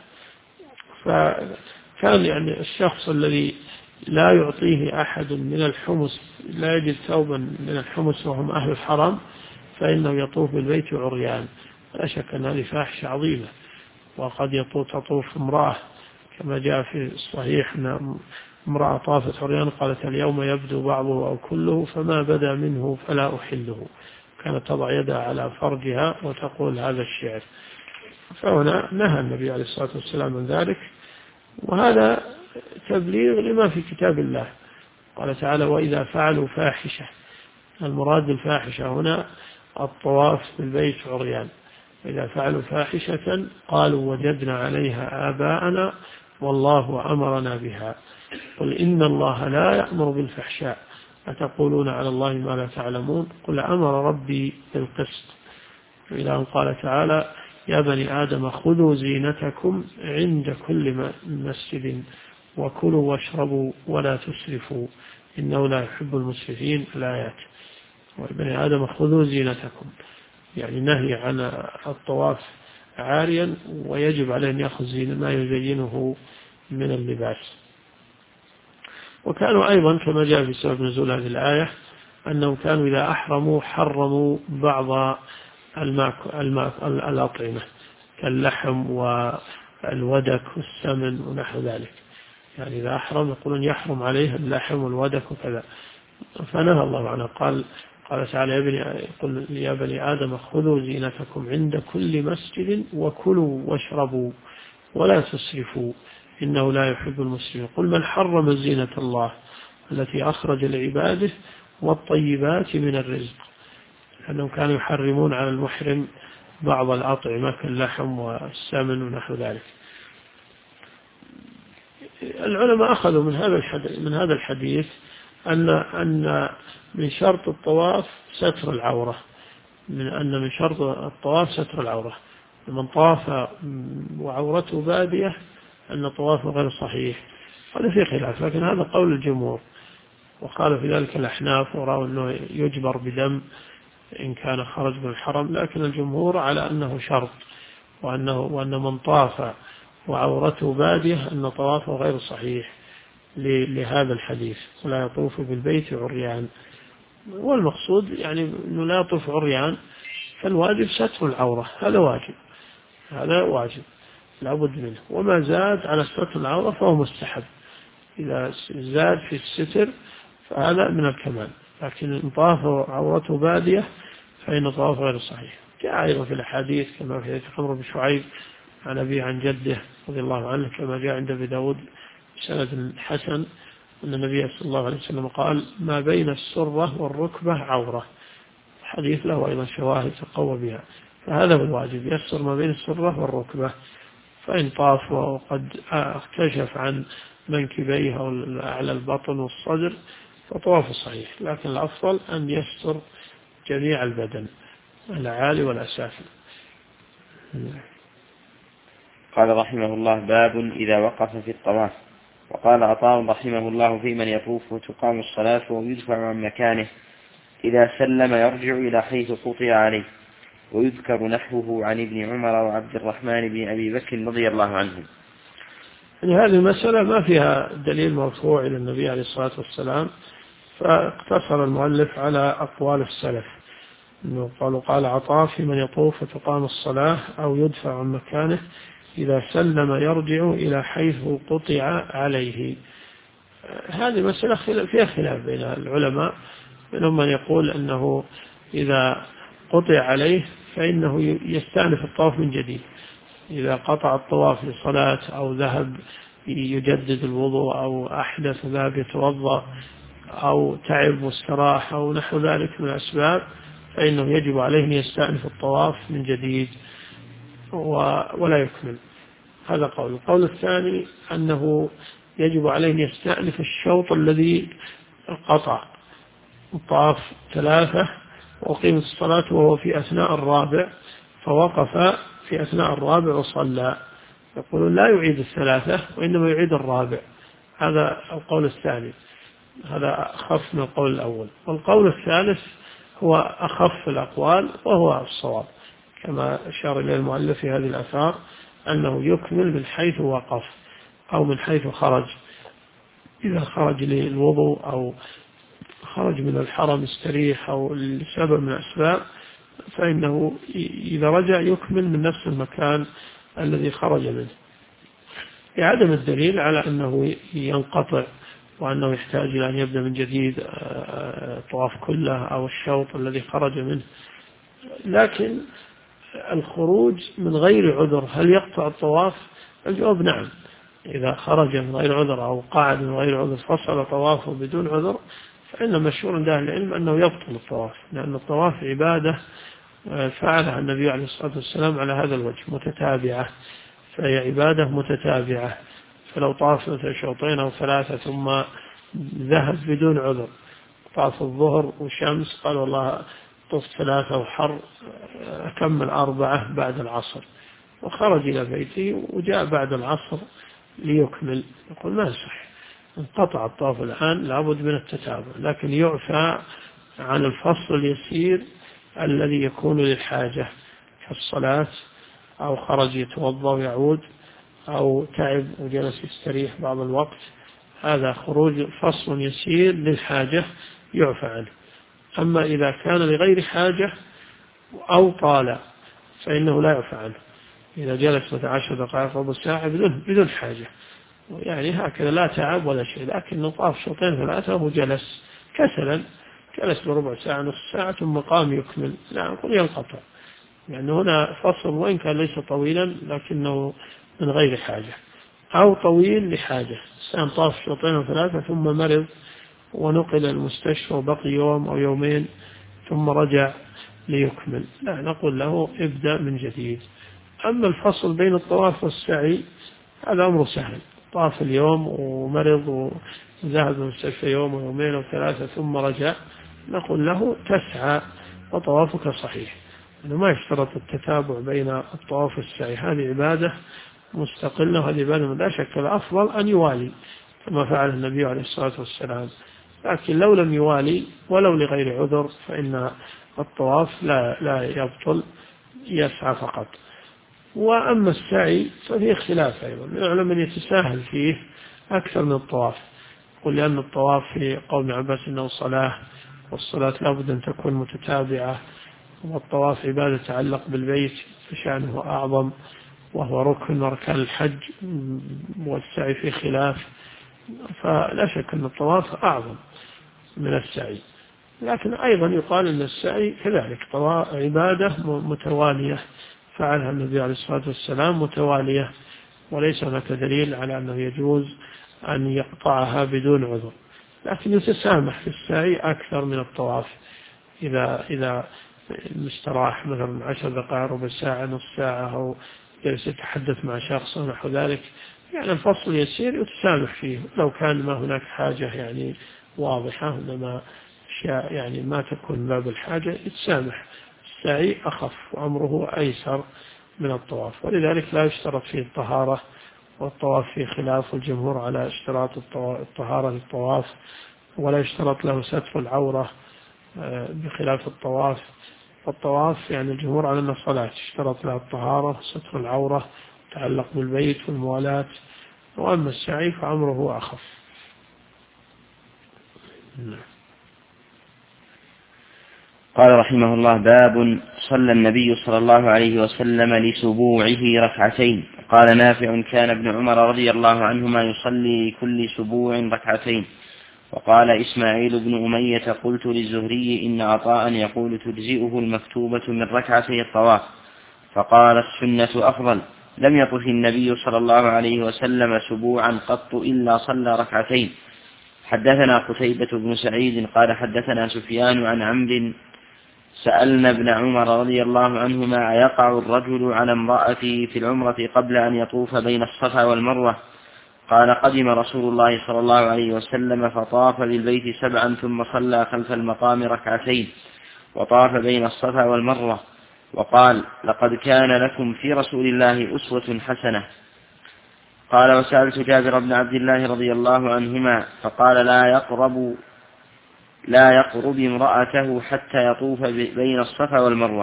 فكان يعني الشخص الذي لا يعطيه أحد من الحمص، لا يجد ثوبا من الحمص وهم أهل الحرم، فإنه يطوف بالبيت عريان. لا شك أن هذه فاحشة عظيمة. وقد تطوف امرأة كما جاء في الصحيح أن امرأة طافت عريان قالت اليوم يبدو بعضه أو كله فما بدا منه فلا أحله. كانت تضع يدها على فرجها وتقول هذا الشعر. فهنا نهى النبي عليه الصلاة والسلام من ذلك، وهذا تبليغ لما في كتاب الله. قال تعالى وإذا فعلوا فاحشة. المراد بالفاحشة هنا الطواف بالبيت عريان. إذا فعلوا فاحشة قالوا وجدنا عليها آباءنا والله أمرنا بها قل إن الله لا يأمر بالفحشاء أتقولون على الله ما لا تعلمون قل أمر ربي بالقسط. إلى أن قال تعالى يا بني آدم خذوا زينتكم عند كل مسجد وكلوا واشربوا ولا تسرفوا إنه لا يحب المسرفين. الآيات. وبني آدم خذوا زينتكم، يعني نهي عن الطواف عاريا، ويجب عليه أن يأخذ ما يزينه من اللباس. وكانوا أيضا كما جاء في سبب نزول هذه الآية أنهم كانوا إذا أحرموا حرموا بعض الأطعمة كاللحم والودك والسمن ونحو ذلك. يعني إذا أحرم يقولون يحرم عليه اللحم والودك وكذا، فنهى الله عنه. قال تعالى يا بني آدم خذوا زينتكم عند كل مسجد وكلوا واشربوا ولا تسرفوا إنه لا يحب المسرفين. قل من حرم زينة الله التي أخرج لعباده والطيبات من الرزق. لأنهم كانوا يحرمون على المحرم بعض الأطعمة كاللحم والسمن ونحو ذلك. العلماء أخذوا من هذا الحديث أن من شرط الطواف ستر العورة، من شرط الطواف ستر العورة. من طاف وعورته بادية أن طوافه غير صحيح. هذا في خلاف، لكن هذا قول الجمهور. وقال في ذلك الأحناف ورأوا أنه يجبر بدم إن كان خرج من الحرم، لكن الجمهور على أنه شرط، وأن من طاف وعورته بادية أن طوافه غير صحيح لهذا الحديث ولا يطوف بالبيت عريان. والمقصود يعني أنه لا يطوف عريان، فالواجب ستر العورة. هذا واجب لا بد منه. وما زاد على ستر العورة فهو مستحب. إذا زاد في الستر فهذا من الكمال، لكن إن طاف عورته بادية فإن طواف غير صحيح. جاء أيضا في الحديث كما في حديث عمرو بن شعيب عن أبيه عن جده رضي الله عنه كما جاء عند أبي داود بسند حسن أن النبي صلى الله عليه وسلم قال ما بين السرة والركبة عورة. حديث له أيضا شواهد تقوى بها. فهذا هو الواجب، يسر ما بين السرة والركبة. فإن طاف وقد اكتشف عن منكبيه أو أعلى البطن والصدر فطواف صحيح، لكن الأفضل أن يستر جميع البدن الأعالي والأسافل. قال رحمه الله باب إذا وقف في الطواف. وقال عطاء رحمه الله في من يطوف وتقام الصلاة ويدفع عن مكانه إذا سلم يرجع إلى حيث قطع عليه. ويذكر نحوه عن ابن عمر وعبد الرحمن بن أبي بكر رضي الله عنهم. يعني هذه المسألة ما فيها دليل مرفوع إلى النبي عليه الصلاة والسلام، فاقتصر المؤلف على أقوال السلف. قال عطاء في من يطوف وتقام الصلاة أو يدفع عن مكانه إذا سلم يرجع إلى حيث قطع عليه. هذه مسألة فيها خلاف بين العلماء، منهم من يقول أنه إذا قطع عليه فإنه يستأنف الطواف من جديد. إذا قطع الطواف لصلاة أو ذهب يجدد الوضوء أو أحدث ذهب يتوضأ أو تعب واستراح أو نحو ذلك من الأسباب فإنه يجب عليه أن يستأنف الطواف من جديد ولا يكمل. هذا قول. القول الثاني أنه يجب عليه أن يستأنف الشوط الذي قطع. الطواف 3 وقيمت الصلاة وهو في أثناء الرابع، فوقف في أثناء الرابع وصلى. يقولون لا يعيد الثلاثة وإنما يعيد الرابع. هذا القول الثاني، هذا أخف من القول الأول. والقول الثالث هو أخف الأقوال وهو الصواب، كما أشار إليه المؤلف في هذه الآثار، أنه يكمل من حيث وقف أو من حيث خرج. إذا خرج للوضوء أو خرج من الحرم استريح أو لسبب من الأسباب، فإنه إذا رجع يكمل من نفس المكان الذي خرج منه، لعدم الدليل على أنه ينقطع وأنه يحتاج إلى أن يبدأ من جديد الطواف كله أو الشوط الذي خرج منه. لكن الخروج من غير عذر هل يقطع الطواف؟ الجواب نعم. إذا خرج من غير عذر أو قعد من غير عذر فصل طوافه بدون عذر، فإن مشهور عند أهل العلم أنه يبطل الطواف، لأن الطواف عبادة فعلها النبي عليه الصلاة والسلام على هذا الوجه متتابعة، فهي عبادة متتابعة. فلو طاف مثل شوطين أو ثلاثة ثم ذهب بدون عذر، طاف الظهر وشمس قال والله طفت ثلاثة وحر أكمل 4 بعد العصر، وخرج إلى بيته وجاء بعد العصر ليكمل، يقول ما يصح، انقطع الطواف الآن، لابد من التتابع. لكن يعفى عن الفصل اليسير الذي يكون للحاجة كالصلاة، أو خرج يتوضأ ويعود، أو تعب وجلس يستريح بعض الوقت، هذا خروج فصل يسير للحاجة يعفى عنه. أما إذا كان لغير حاجة أو طال فإنه لا يعفى عنه. إذا جلس 10 دقائق ربع ساعة بدون حاجة، يعني هكذا لا تعب ولا شيء، لكن طاف شوطين 3 وجلس كسلا، جلس بربع ساعة نصف ساعة ثم قام يكمل، لا نقول ينقطع، يعني هنا فصل وإن كان ليس طويلا لكنه من غير حاجة، أو طويل لحاجة. إنسان طاف شوطين 3 ثم مرض ونقل المستشفى وبقي يوم أو يومين ثم رجع ليكمل، لا نقول له ابدأ من جديد. أما الفصل بين الطواف والسعي هذا أمر سهل، طاف اليوم ومرض وذهب المستشفى يوم ويومين أو 3 ثم رجع، نقول له تسعى وطوافك صحيح، أنه ما يشترط التتابع بين الطواف والسعي، هذه عبادة مستقلة، وهذه عبادة لا شك الأفضل أن يوالي كما فعل النبي عليه الصلاة والسلام. لكن لو لم يوالي ولو لغير عذر فإن الطواف لا يبطل، يسعى فقط. وأما السعي ففيه خلاف أيضا، العلماء من يتساهل فيه أكثر من الطواف، يقول لأن الطواف في قول ابن عباس إنه صلاة، والصلاة لابد أن تكون متتابعة، والطواف عبادة تتعلق بالبيت فشأنه أعظم وهو ركن من أركان الحج، والسعي في خلاف، فلا شك أن الطواف أعظم من السعي. لكن أيضا يقال أن السعي كذلك عبادة متوالية فعلها النبي عليه الصلاة والسلام متوالية، وليس هناك دليل على أنه يجوز أن يقطعها بدون عذر، لكن يتسامح في السعي أكثر من الطواف. إذا مستراح مثلا 10 دقائق ربع ساعة نصف ساعة، أو جلس يتحدث مع شخص أو نحو ذلك، يعني الفصل يسير يتسامح فيه، لو كان ما هناك حاجة يعني واضحة، إنما أشياء يعني ما تكون باب الحاجة يتسامح. السعي أخف وأمره أيسر من الطواف، ولذلك لا يشترط فيه الطهارة، والطواف فيه خلاف، والجمهور على اشتراط الطهارة للطواف، ولا يشترط له ستر العورة بخلاف الطواف. والطواف يعني الجمهور على أن الصلاة اشترط لها الطهارة ستر العورة تعلق بالبيت والموالاة، وأما السعي فأمره أخف. قال رحمه الله: باب صلى النبي صلى الله عليه وسلم لسبوعه ركعتين. قال نافع: كان ابن عمر رضي الله عنهما يصلي لكل سبوع ركعتين. وقال إسماعيل بن أمية: قلت للزهري إن عطاء يقول تجزئه المكتوبة من ركعتي الطواف، فقال السنة أفضل. لم يطف النبي صلى الله عليه وسلم سبوعا قط إلا صلى ركعتين. حدثنا قتيبة بن سعيد قال حدثنا سفيان عن عمرو: سألنا ابن عمر رضي الله عنهما: أيقع الرجل على امرأته في العمرة قبل أن يطوف بين الصفا والمروة؟ قال: قدم رسول الله صلى الله عليه وسلم فطاف بالبيت 7 ثم صلى خلف المقام ركعتين وطاف بين الصفا والمروة، وقال: لقد كان لكم في رسول الله أسوة حسنة. قال: وسألت جابر بن عبد الله رضي الله عنهما فقال: لا يقرب امرأته حتى يطوف بين الصفا والمروة.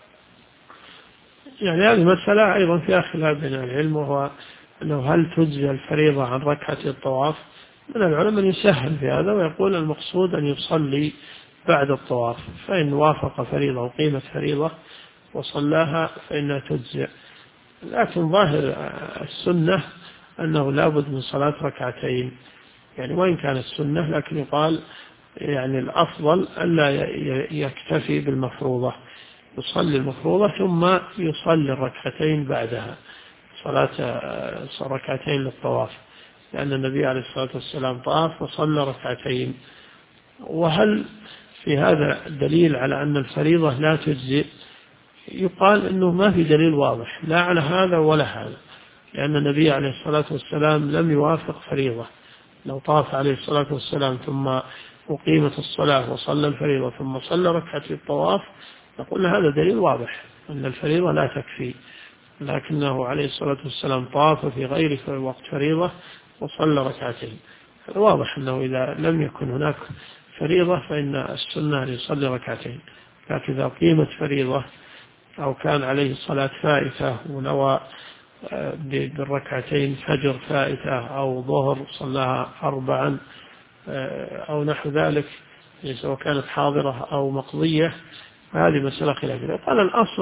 يعني هذه مسألة أيضا فيها خلاف بين العلم، وهو أنه هل تجزي الفريضة عن ركعة الطواف؟ من العلماء من يسهل في هذا ويقول المقصود أن يصلي بعد الطواف، فإن وافق فريضة وقيمة فريضة وصلاها فإنها تجزئ. لكن ظاهر السنة أنه لا بد من صلاة ركعتين، يعني وإن كانت سنة لكن يقال يعني الأفضل ألا يكتفي بالمفروضة، يصلي المفروضة ثم يصلي الركعتين بعدها، صلاة ركعتين للطواف، لأن النبي عليه الصلاة والسلام طاف وصلى ركعتين. وهل في هذا دليل على أن الفريضة لا تجزئ؟ يقال أنه ما في دليل واضح لا على هذا ولا هذا، لأن النبي عليه الصلاة والسلام لم يوافق فريضة. لو طاف عليه الصلاة والسلام ثم أقيمت الصلاة وصلى الفريضة ثم صلى ركعة الطواف نقول هذا دليل واضح أن الفريضة لا تكفي، لكنه عليه الصلاة والسلام طاف في غير وقت فريضة وصلى ركعتين. واضح أنه إذا لم يكن هناك فريضة فإن السنة أن يصلي ركعتين، لكن إذا قيمت فريضة أو كان عليه صلاة فائتة ونوى بالركعتين فجر فائتة أو ظهر صلاها 4 أو نحو ذلك، سواء كانت حاضرة أو مقضية، هذه مسألة خلافية. قال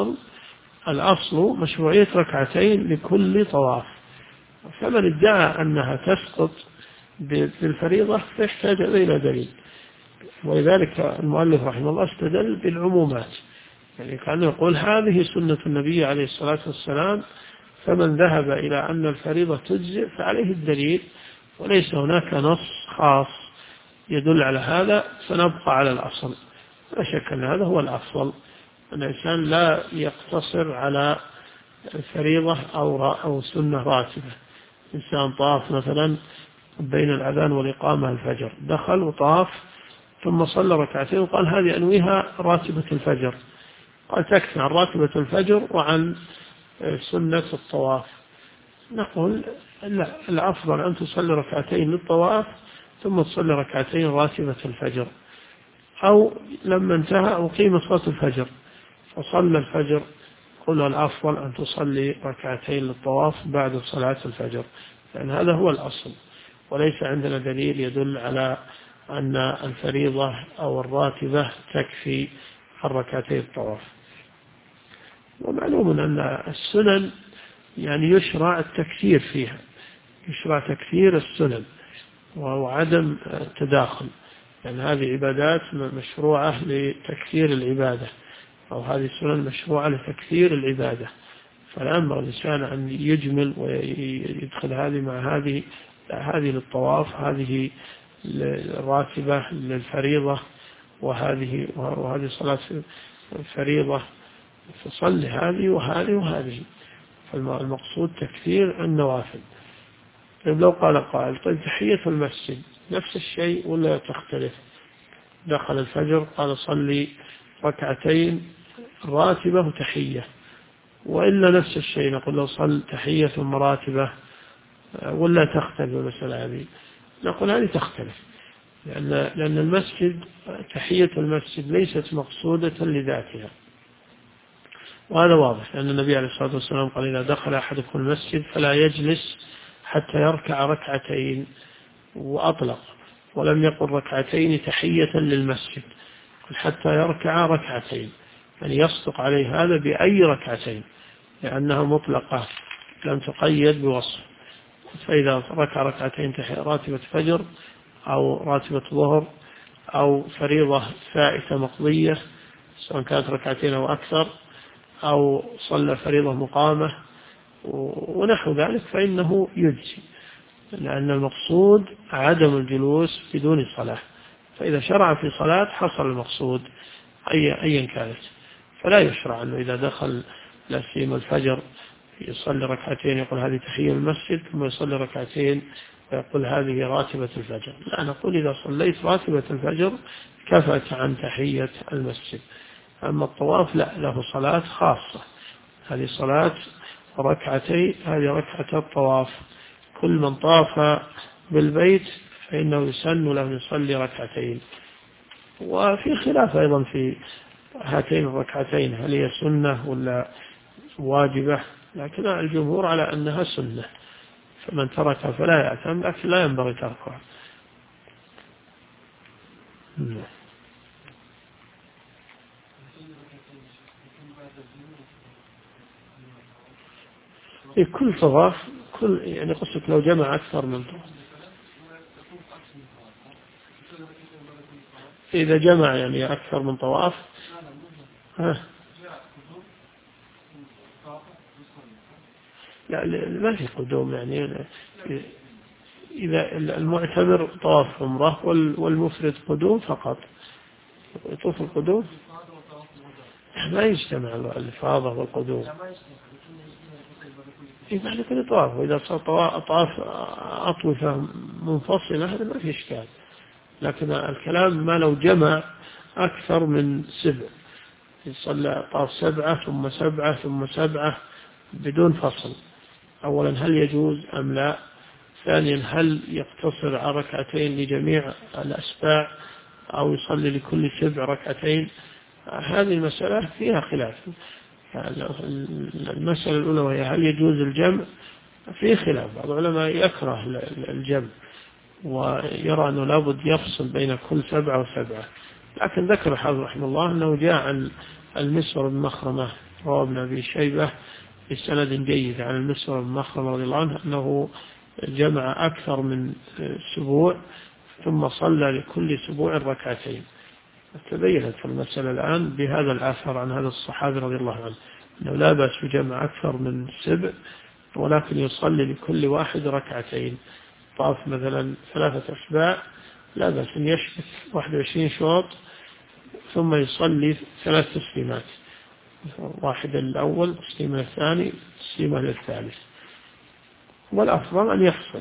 الأصل مشروعية ركعتين لكل طواف، فمن ادعى أنها تسقط بالفريضة فيحتاج إلى دليل، ولذلك المؤلف رحمه الله استدل بالعمومات، يعني كان يقول هذه سنة النبي عليه الصلاة والسلام، فمن ذهب إلى أن الفريضة تجزئ فعليه الدليل، وليس هناك نص خاص يدل على هذا، فنبقى على الأصل. لا شك أن هذا هو الأفضل، أن الإنسان لا يقتصر على الفريضة أو سنة راتبة. إنسان طاف مثلا بين الأذان والإقامة الفجر، دخل وطاف ثم صلى ركعتين وقال هذه أنويها راتبة الفجر، قال تكفي عن راتبة الفجر وعن سنة الطواف. نقول لا، الأفضل أن تصلي ركعتين للطواف ثم تصلي ركعتين راتبة الفجر، أو لما انتهى أقيم صلاة الفجر فصلى الفجر، قل الأفضل أن تصلي ركعتين للطواف بعد صلاة الفجر، لأن هذا هو الأصل، وليس عندنا دليل يدل على أن الفريضة أو الراتبة تكفي عن ركعتي الطواف. ومعلوم أن السنن يعني يشرع التكثير فيها، يشرع تكثير السنن وعدم التداخل، يعني هذه عبادات مشروعة لتكثير العبادة، أو هذه السنن مشروعة لتكثير العبادة، فلا ينبغي الإنسان أن يجمل ويدخل هذه مع هذه، هذه للطواف، هذه الراتبة للفريضة، وهذه صلاة الفريضة، فصل هذه وهذه وهذه، فالمقصود تكثير النوافل. طيب لو قال قائل طيب تحية المسجد نفس الشيء ولا تختلف؟ دخل الفجر قال صلي ركعتين راتبة وتحية، وإلا نفس الشيء نقول له صل تحية ثم راتبة، ولا تختلف المسألة هذه؟ نقول هذه تختلف، لأن المسجد تحية المسجد ليست مقصودة لذاتها، وهذا واضح، لأن النبي عليه الصلاة والسلام قال إذا دخل أحدكم المسجد فلا يجلس حتى يركع ركعتين، وأطلق ولم يقل ركعتين تحية للمسجد، حتى يركع ركعتين، يعني يصدق عليه هذا بأي ركعتين، لأنها مطلقة لم تقيد بوصف. فإذا ركع ركعتين راتبة فجر أو راتبة ظهر أو فريضة فائتة مقضية سواء كانت ركعتين أو أكثر، أو صلى فريضة مقامة ونحو ذلك، فإنه يجزي، لأن المقصود عدم الجلوس بدون صلاة، فإذا شرع في صلاة حصل المقصود أيا كانت، فلا يشرع أنه إذا دخل لا سيما الفجر يصلي ركعتين يقول هذه تحية المسجد ثم يصلي ركعتين ويقول هذه راتبة الفجر، لا، نقول إذا صليت راتبة الفجر كفت عن تحية المسجد. أما الطواف لا، له صلاة خاصة، هذه صلاة ركعتي، هذه ركعة الطواف كل من طاف بالبيت فإنه يسن له أن يصلي ركعتين. وفي خلاف أيضا في هاتين الركعتين هل هي سنة ولا واجبة، لكن الجمهور على أنها سنة، فمن تركها فلا يأثم، لكن لا ينبغي تركها. في كل طواف يعني قصدك لو جمع أكثر من طواف، إذا جمع يعني أكثر من طواف لا ما في قدوم، يعني إذا المعتمر طواف عمره والمفرد قدوم فقط، يطوف القدوم ما يجتمع الإفاضة والقدوم، يعني كل طواف، وإذا صار طواف أطوفة منفصلة هذا ما في إشكال. لكن الكلام ما لو جمع أكثر من 7، يصلى طاف 7 ثم 7 ثم 7 بدون فصل، أولا هل يجوز أم لا؟ ثانيا هل يقتصر على ركعتين لجميع الأسباع أو يصلي لكل 7 ركعتين؟ هذه المسألة فيها خلاف. المسألة الأولى وهي هل يجوز الجمع، في خلاف، بعض العلماء يكره الجمع ويرى أنه لابد يفصل بين كل 7 و7، لكن ذكر الحافظ رحمه الله أنه جاء عن المسور بن مخرمة رواه ابن أبي شيبة بسند جيد عن المسور بن مخرمة رضي الله عنه أنه جمع أكثر من 7 ثم صلى لكل 7 ركعتين. تبينت المسألة الآن بهذا الآثر عن هذا الصحابي رضي الله عنه أنه لا بأس بجمع أكثر من 7، ولكن يصلي لكل واحد ركعتين. طاف مثلا 3 أسباع لا بأس أن يشبك 21 شوط ثم يصلي 3 تسليمات، واحد الأول، تسليمة الثاني، تسليمة للثالث، والأفضل أن يفصل.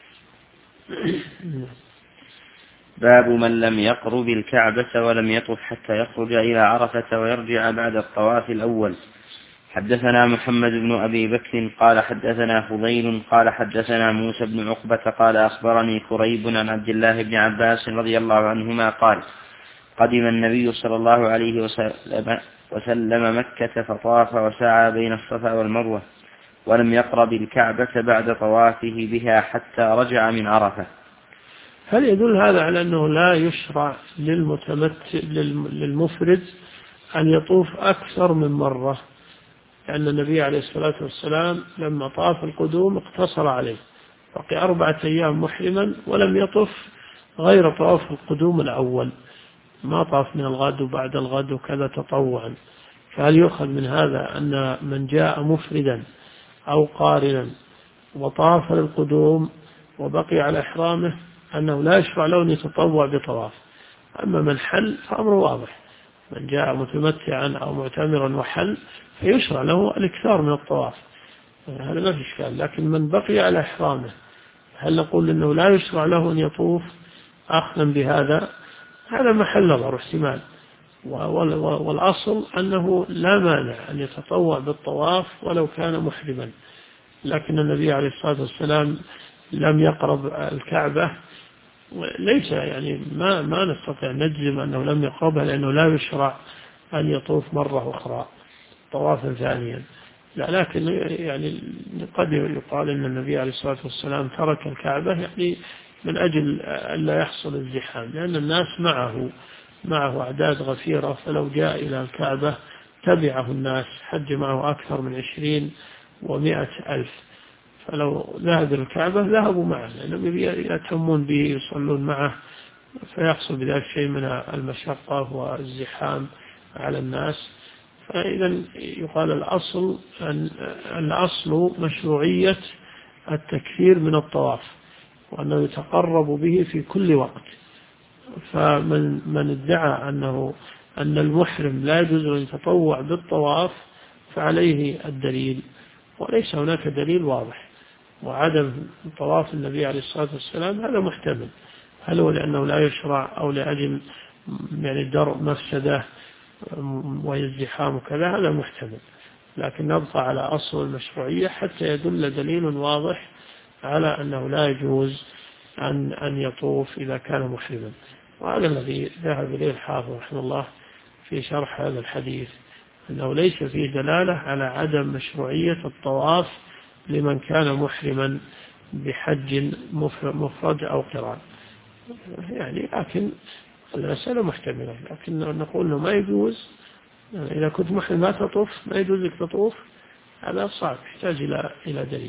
باب من لم يقرب الكعبة ولم يطف حتى يخرج إلى عرفة ويرجع بعد الطواف الأول. حدثنا محمد بن أبي بكر قال حدثنا فضيل قال حدثنا موسى بن عقبة قال أخبرني كريب عن عبد الله بن عباس رضي الله عنهما قال قدم النبي صلى الله عليه وسلم مكة فطاف وسعى بين الصفا والمروة ولم يقرب الكعبة بعد طوافه بها حتى رجع من عرفة. هل يدل هذا على أنه لا يشرع للمفرد أن يطوف أكثر من مرة؟ لأن النبي عليه الصلاة والسلام لما طاف القدوم اقتصر عليه، بقي 4 أيام محرما ولم يطف غير طواف القدوم الأول، ما طاف من الغد وبعد الغد وكذا تطوعا. فهل يؤخذ من هذا أن من جاء مفردا أو قارنا وطاف القدوم وبقي على إحرامه أنه لا يشرع له أن يتطوع بطواف؟ أما من حل فأمره واضح، من جاء متمتعا أو معتمرا وحل فيشرع له الإكثار من الطواف، هذا ما في إشكال. لكن من بقي على إحرامه هل نقول أنه لا يشرع له أن يطوف أخذا بهذا؟ هذا محل نظر احتمال، والأصل أنه لا مانع أن يتطوع بالطواف ولو كان محرما. لكن النبي عليه الصلاة والسلام لم يقرب الكعبة، ليس يعني ما نستطيع نجزم أنه لم يقربها، لأنه لا يشرع أن يطوف مرة أخرى طوافا ثانيا. لكن يعني قد يقال أن النبي عليه الصلاة والسلام ترك الكعبة يعني من أجل ألا يحصل الزحام، لأن الناس معه أعداد غفيرة، فلو جاء إلى الكعبة تبعه الناس، حج معه أكثر من 20 و100 ألف، فلو ذهب إلى الكعبة ذهبوا معه لأنهم يتمون به يصلون معه، فيحصل بذلك شيء من المشقة والزحام على الناس. فإذا يقال الأصل مشروعية التكثير من الطواف، وأنه يتقرب به في كل وقت. فمن ادعى أن المحرم لا يجوز أن يتطوع بالطواف فعليه الدليل، وليس هناك دليل واضح. وعدم طواف النبي عليه الصلاة والسلام هذا محتمل، هل هو لأنه لا يشرع أو لأجل يعني درء مفسدة ويزدحام وكذا، هذا محتمل. لكن نبقى على أصل المشروعية حتى يدل دليل واضح على أنه لا يجوز أن يطوف إذا كان محرما. وهذا الذي ذهب إليه الحافظ رحمه الله في شرح هذا الحديث، أنه ليس فيه دلالة على عدم مشروعية الطواف لمن كان محرما بحج مفرد أو قران. يعني لكن المسألة محتملة، لكن نقول أنه ما يجوز إذا كنت محرم ما تطوف، ما يجوز لك تطوف، هذا صعب، يحتاج إلى دليل.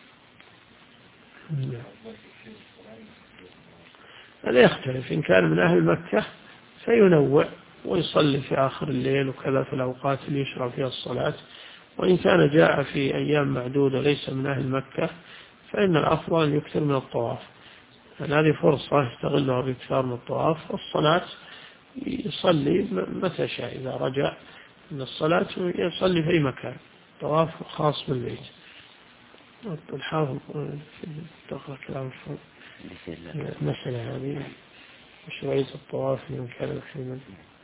هذا يختلف، إن كان من أهل مكة فينوع ويصلي في آخر الليل وكذا في الأوقات اللي يشرع فيها الصلاة، وإن كان جاء في أيام معدودة ليس من أهل مكة فإن الأفضل أن يكثر من الطواف، هذه فرصة يستغلها بإكثار من الطواف. والصلاة يصلي متى شاء، إذا رجع من الصلاة يصلي في أي مكان، طواف خاص بالبيت. الحافظ تقرأ كلام المسألة هذه مشروعية الطواف لمن كان محرما.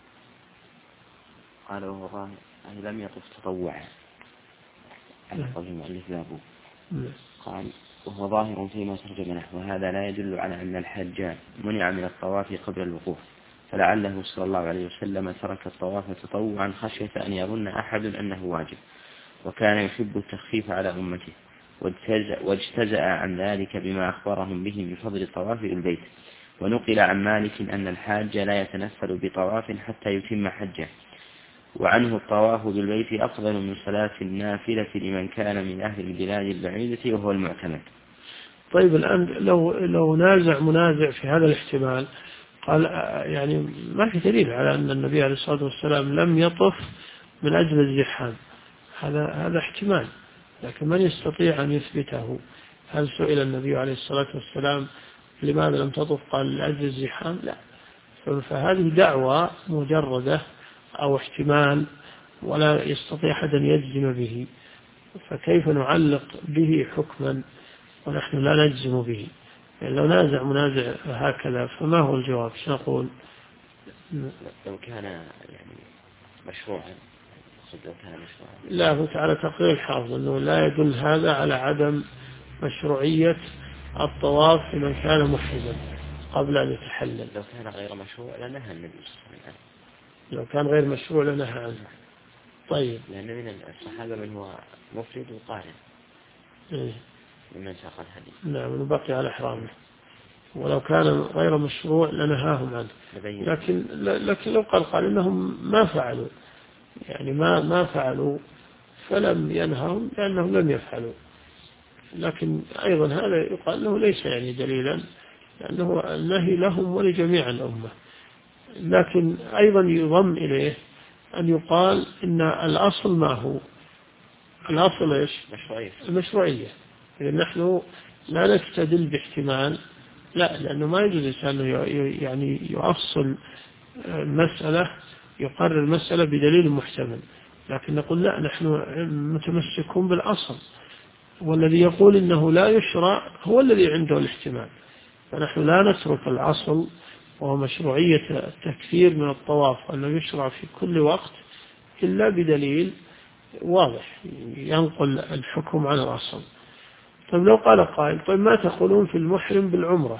قال وهو ظاهر أن لم يطف تطوعا على قول المؤلف بابه. قال وهو ظاهر فيما ترجم نحو هذا لا يدل على أن الحج منع من الطواف قبل الوقوف، فلعله صلى الله عليه وسلم ترك الطواف تطوعا خشية أن يظن أحد أنه واجب، وكان يحب التخفيف على أمته، واجتزأ عن ذلك بما أخبرهم به من فضل الطواف بالبيت. ونقل عن مالك أن الحاج لا يتنفل بطواف حتى يتم حجه، وعنه الطواف بالبيت أفضل من صلاة النافلة لمن كان من أهل البلاد البعيدة وهو المعتمد. طيب الآن لو نازع منازع في هذا الاحتمال، قال يعني ما في دليل على أن النبي عليه الصلاة والسلام لم يطف من أجل الزحام، هذا احتمال، لكن من يستطيع أن يثبته؟ هل سئل النبي عليه الصلاة والسلام لماذا لم تطف؟ قال لأجل الزحام؟ لا. فهذه دعوة مجردة أو احتمال ولا يستطيع أحد أن يجزم به، فكيف نعلق به حكما ونحن لا نجزم به؟ يعني لو نازع منازع هكذا فما هو الجواب؟ شنقول؟ لو كان يعني مشروعا، لا، هو تعالى تقرير الحافظ أنه لا يدل هذا على عدم مشروعية الطواف لمن كان محرما قبل أن يتحلل. لو كان غير مشروع لنهى النبي صلى الله عليه وسلم. لو كان غير مشروع لنهى عنه. طيب، لأن من الصحابة من هو مفرد وقارن ممن ساق الحديث. نعم، بقي على إحرامه، ولو كان غير مشروع لنهاهم عنه. لكن لو قال إنهم ما فعلوا، يعني ما فعلوا فلم ينههم لأنهم لم يفعلوا، لكن أيضا هذا يقال له ليس يعني دليلا، لأنه النهي لهم ولجميع الأمة. لكن أيضا يضم إليه أن يقال إن الأصل ما هو الأصل إيش؟ المشروعية. إذن نحن لا نستدل باحتمال، لا، لأنه ما يجوز الإنسان يعني يؤصل مسألة، يقرر المسألة بدليل محتمل، لكن نقول لا، نحن متمسكون بالأصل، والذي يقول إنه لا يشرع هو الذي عنده الاحتمال. فنحن لا نترك الأصل وهو مشروعية التكثير من الطواف أنه يشرع في كل وقت إلا بدليل واضح ينقل الحكم عن الأصل. طيب لو قال قائل طيب ما تقولون في المحرم بالعمرة؟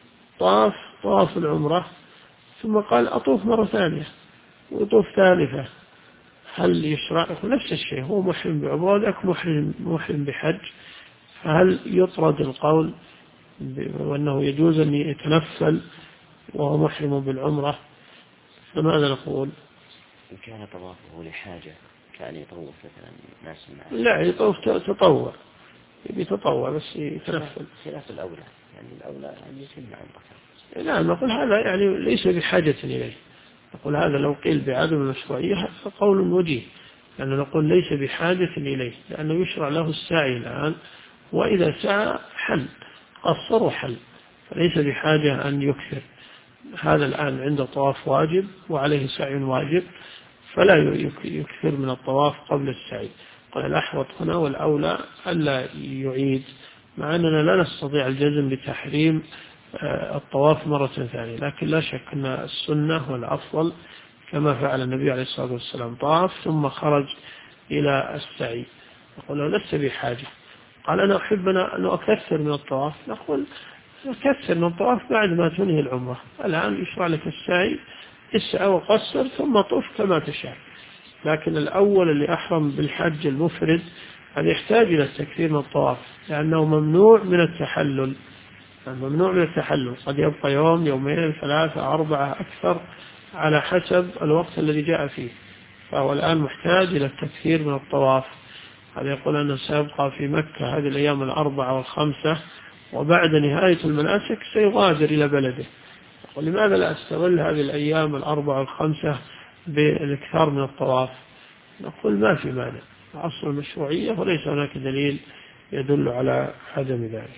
طواف العمرة ثم قال أطوف مرة ثانية وطوف ثالثة، هل يشرع؟ نفس الشيء، هو محرم بعمرة ذاك محرم بحج، فهل يطرد القول وأنه يجوز أن يتنفل وهو محرم بالعمرة؟ فماذا نقول؟ إن كان طوافه لحاجة كان يطوف مثلا ناس معه، لا، يطوف تطوع، يتطوع بس يتنفل. خلاف الأولى، يعني الأولى أن يتم عمرته. لا، نقول هذا يعني ليس بحاجة إليه، نقول هذا لو قيل بعدم المشروعية فقول وجيه، لأنه نقول ليس بحاجة إليه، لأنه يشرع له السعي الآن، وإذا سعى حل، قصر وحل، فليس بحاجة أن يكثر. هذا الآن عنده طواف واجب وعليه سعي واجب، فلا يكثر من الطواف قبل السعي. قال الأحوط هنا والأولى ألا يعيد، مع أننا لا نستطيع الجزم بتحريم الطواف مرة ثانية، لكن لا شك أن السنة والأفضل كما فعل النبي عليه الصلاة والسلام، طاف ثم خرج إلى السعي، يقول له لست بحاجة. قال أنا أحب أن أكثر من الطواف، نقول كثر من الطواف بعد ما تنهي العمرة. الآن يشرع لك السعي، اسعى وقصر ثم طف كما تشاء. لكن الأول اللي أحرم بالحج المفرد هذا يحتاج إلى التكثير من الطواف، لأنه ممنوع من التحلل. ممنوع من التحلل، قد يبقى يوم، يومين، 3، 4 أكثر على حسب الوقت الذي جاء فيه. فهو الآن محتاج إلى التكثير من الطواف. هذا يقول أنه سيبقى في مكة هذه الأيام 4 و5، وبعد نهاية المناسك سيغادر إلى بلده. ولماذا لا أستغل هذه الأيام 4 و5 بالإكثار من الطواف؟ نقول ما في مانع، أصل المشروعية وليس هناك دليل يدل على عدم ذلك.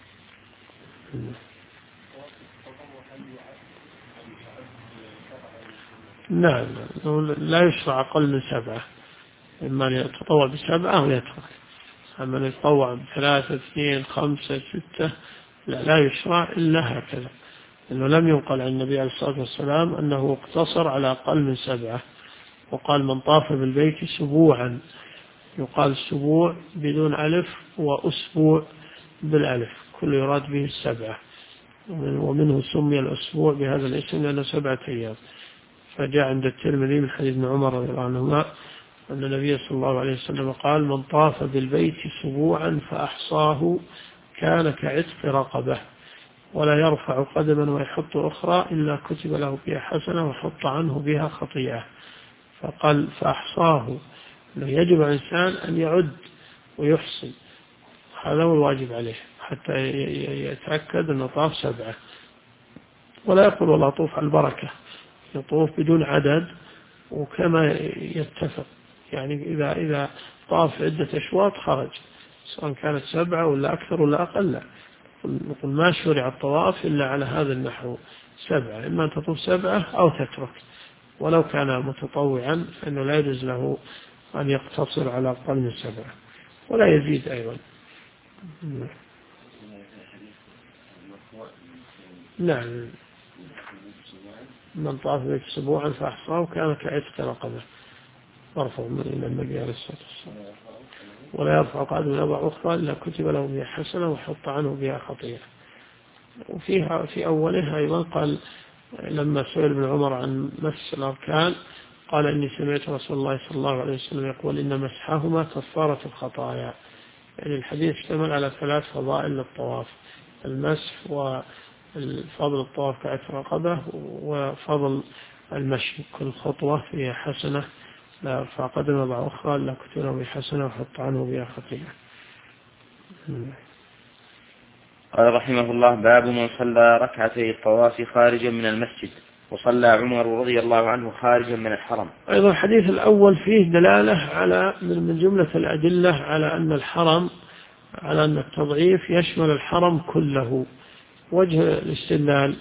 نعم، لا يشرع أقل من 7، إما أن يتطوع ب7 أو يترك. أما أن يتطوع ب3، 2، 5، 6 لا يشرع إلا هكذا، لأنه لم ينقل عن النبي عليه الصلاة والسلام أنه اقتصر على أقل من 7. وقال من طاف بالبيت سبوعا، يقال سبوع بدون ألف وأسبوع بالألف، كل يراد به 7، ومنه سمي الأسبوع بهذا الاسم لأنه 7 أيام. فجاء عند الترمذي من حديث ابن عمر رضي الله عنهما أن النبي صلى الله عليه وسلم قال من طاف بالبيت سبوعا فأحصاه كان كعتق رقبة، ولا يرفع قدما ويحط أخرى إلا كتب له بها حسنة وحط عنه بها خطيئة. فقال فأحصاه، يجب على الإنسان أن يعد ويحصي، هذا هو الواجب عليه حتى يتأكد أنه طاف 7. ولا يقول والله طوف على البركة، يطوف بدون عدد وكما يتفق. يعني إذا طاف عدة أشواط خرج، سواء كانت 7 ولا أكثر ولا أقل. نقول ما شرع الطواف إلا على هذا النحو 7، إما أن تطوف 7 أو تترك. ولو كان متطوعا فإنه لا يجوز له أن يقتصر على أقل من 7 ولا يزيد أيضا. نعم، من طاف بيت سبوعا فأحصاه كان كعتق رقبة، مرفوع إلى النبي عليه الصلاة والسلام. ولا يرفع قدم يضع أخرى إلا كتب له بها حسنة وحط عنه بها خطيئة. وفيها في أولها أيضا قال لما سئل ابن عمر عن مس الأركان قال إني سمعت رسول الله صلى الله عليه وسلم يقول إن مسحهما كفارة الخطايا. يعني الحديث اشتمل على 3 فضائل للطواف: المسح، وفضل الطواف كعتق رقبة، وفضل المشي، كل خطوة فيها حسنة، لا يرفع قدم يضع أخرى إلا كتب له بحسنة وحط عنه بها خطيئة. قال رحمه الله: باب من صلى ركعتي الطواف خارجا من المسجد وصلى عمر رضي الله عنه خارجا من الحرم. أيضا الحديث الأول فيه دلالة على من جملة الأدلة على أن الحرم، على أن التضعيف يشمل الحرم كله. وجه الاستدلال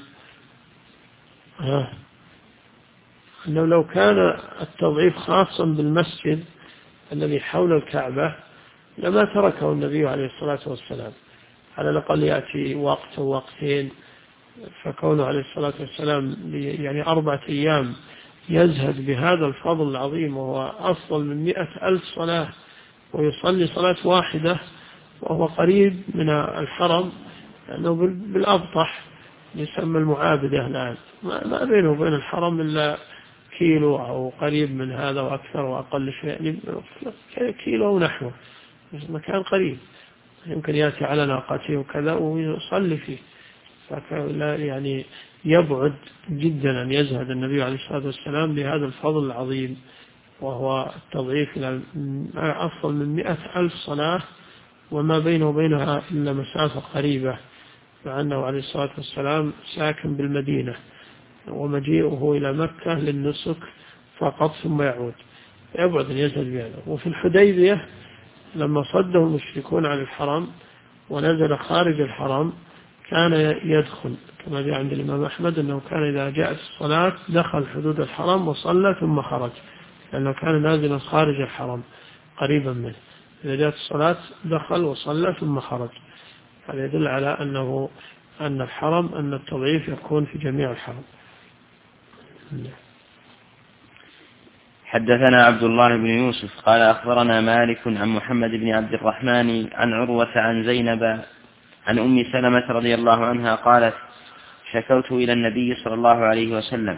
أنه لو كان التضعيف خاصا بالمسجد الذي حول الكعبة لما تركه النبي عليه الصلاة والسلام، على الأقل يأتي وقت أو وقتين. فكونه عليه الصلاة والسلام يعني 4 أيام يزهد بهذا الفضل العظيم، وهو أفضل من 100,000 صلاة، ويصلي صلاة واحدة وهو قريب من الحرم، لأنه بالأبطح يسمى المعابدة الآن، ما بينه وبين الحرم إلا كيلو أو قريب من هذا وأكثر وأقل شيء، يعني كيلو ونحوه، مكان قريب يمكن يأتي على ناقته وكذا ويصلي فيه. فلا يعني يبعد جدا أن يزهد النبي عليه الصلاة والسلام بهذا الفضل العظيم، وهو التضعيف إلى أفضل من 100,000 صلاة، وما بينه وبينها إلا مسافة قريبة، مع أنه عليه الصلاة والسلام ساكن بالمدينة، ومجيئه إلى مكة للنسك فقط ثم يعود، يبعد أن يزهد بهذا. وفي الحديبية لما صده المشركون عن الحرم ونزل خارج الحرم كان يدخل، كما جاء عند الإمام أحمد أنه كان إذا جاءت الصلاة دخل حدود الحرم وصلى ثم خرج، لأنه كان نازلا خارج الحرم قريبا منه. إذا جاءت الصلاة دخل وصلى ثم خرج. هذا يدل على أن الحرم، أن التضعيف يكون في جميع الحرم. حدثنا عبد الله بن يوسف قال أخبرنا مالك عن محمد بن عبد الرحمن عن عروة عن زينب عن أم سلمة رضي الله عنها قالت شكوت إلى النبي صلى الله عليه وسلم.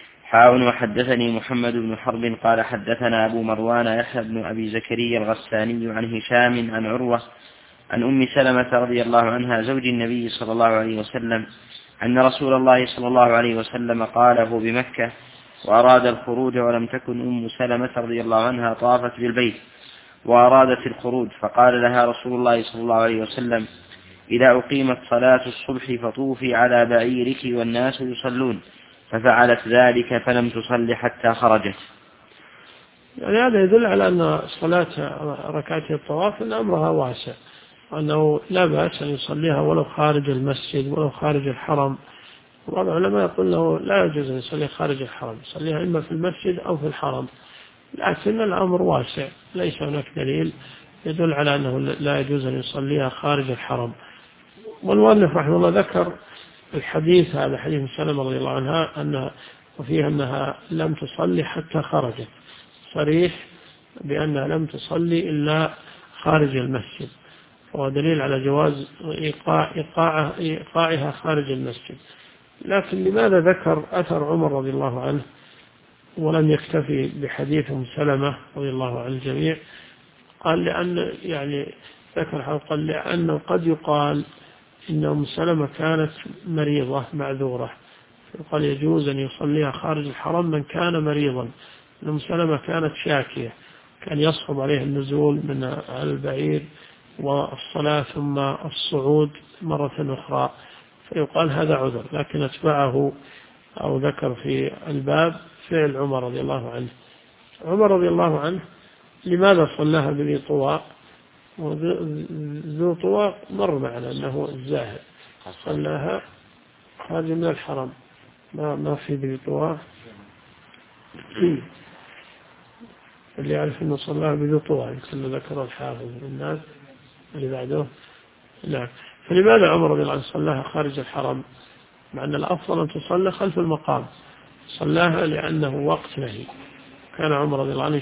وحدثني محمد بن حرب قال حدثنا أبو مروان يحيى بن أبي زكريا الغساني عن هشام عن عروة عن أم سلمة رضي الله عنها زوج النبي صلى الله عليه وسلم أن رسول الله صلى الله عليه وسلم قاله بمكة وأراد الخروج ولم تكن أم سلمة رضي الله عنها طافت بالبيت وأرادت الخروج فقال لها رسول الله صلى الله عليه وسلم إذا أقيمت صلاة الصبح فطوفي على بعيرك والناس يصلون ففعلت ذلك فلم تصل حتى خرجت. يعني هذا يدل على أن صلاة ركعتي الطواف أن أمرها واسع، أنه لا بأس أن يصليها ولو خارج المسجد ولو خارج الحرم. بعض العلماء يقول له لا يجوز أن يصلي خارج الحرم، يصليها إما في المسجد أو في الحرم، لكن الأمر واسع، ليس هناك دليل يدل على أنه لا يجوز أن يصليها خارج الحرم. والمؤلف رحمه الله ذكر الحديث هذا حديث سلمة رضي الله عنها وفيها أنها لم تصلي حتى خرجت، صريح بأنها لم تصلي إلا خارج المسجد، وهو دليل على جواز إيقاعها خارج المسجد. لكن لماذا ذكر أثر عمر رضي الله عنه ولم يكتفي بحديث سلمة رضي الله عن الجميع؟ قال لأن قال لأنه قد يقال إن أم سلمة كانت مريضة معذورة، قال يجوز أن يصليها خارج الحرم من كان مريضا. أم سلمة كانت شاكية، كان يصعب عليه النزول من البعير والصلاة ثم الصعود مرة أخرى، فيقال هذا عذر. لكن أتبعه أو ذكر في الباب فعل عمر رضي الله عنه. عمر رضي الله عنه لماذا صلاها بذي طواء؟ ذو طواء مر معنا أنه الزاهد، صلاها خارج من الحرم، ما في ذي طواء اللي يعرف أنه صلاها بذي طواء يمكن ذكر الحافظ الناس اللي بعده. لا، فلماذا عمر رضي الله عنه صلاها خارج الحرم مع أن الأفضل أن تصلى خلف المقام؟ صلاها لأنه وقت نهي. كان عمر رضي الله عنه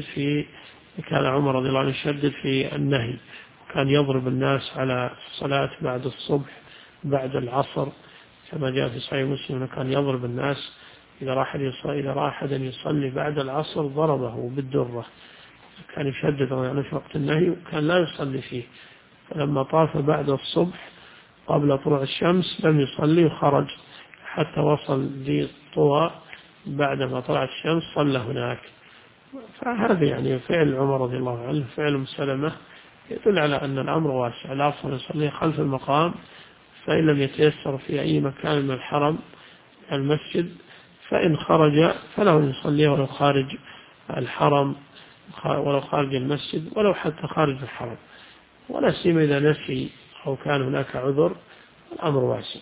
يشدد في النهي، كان يضرب الناس على الصلاة بعد الصبح بعد العصر، كما جاء في صحيح مسلم كان يضرب الناس إذا رأى أحدا يصلي بعد العصر ضربه بالدرة. كان يشدد يعني في وقت النهي وكان لا يصلي فيه. فلما طاف بعد الصبح قبل طلوع الشمس لم يصلي وخرج حتى وصل ذي طوى، بعدما طلعت الشمس صلى هناك. فهذا يعني فعل عمر رضي الله عنه فعل أم سلمة يدل على أن الأمر واسع، الأفضل يصلي خلف المقام، فإن لم يتيسر في أي مكان من الحرم المسجد فإن خرج فله أن يصلي ولو خارج الحرم ولو خارج المسجد ولو حتى خارج الحرم، ولا سيما إذا نسي أو كان هناك عذر الأمر واسع.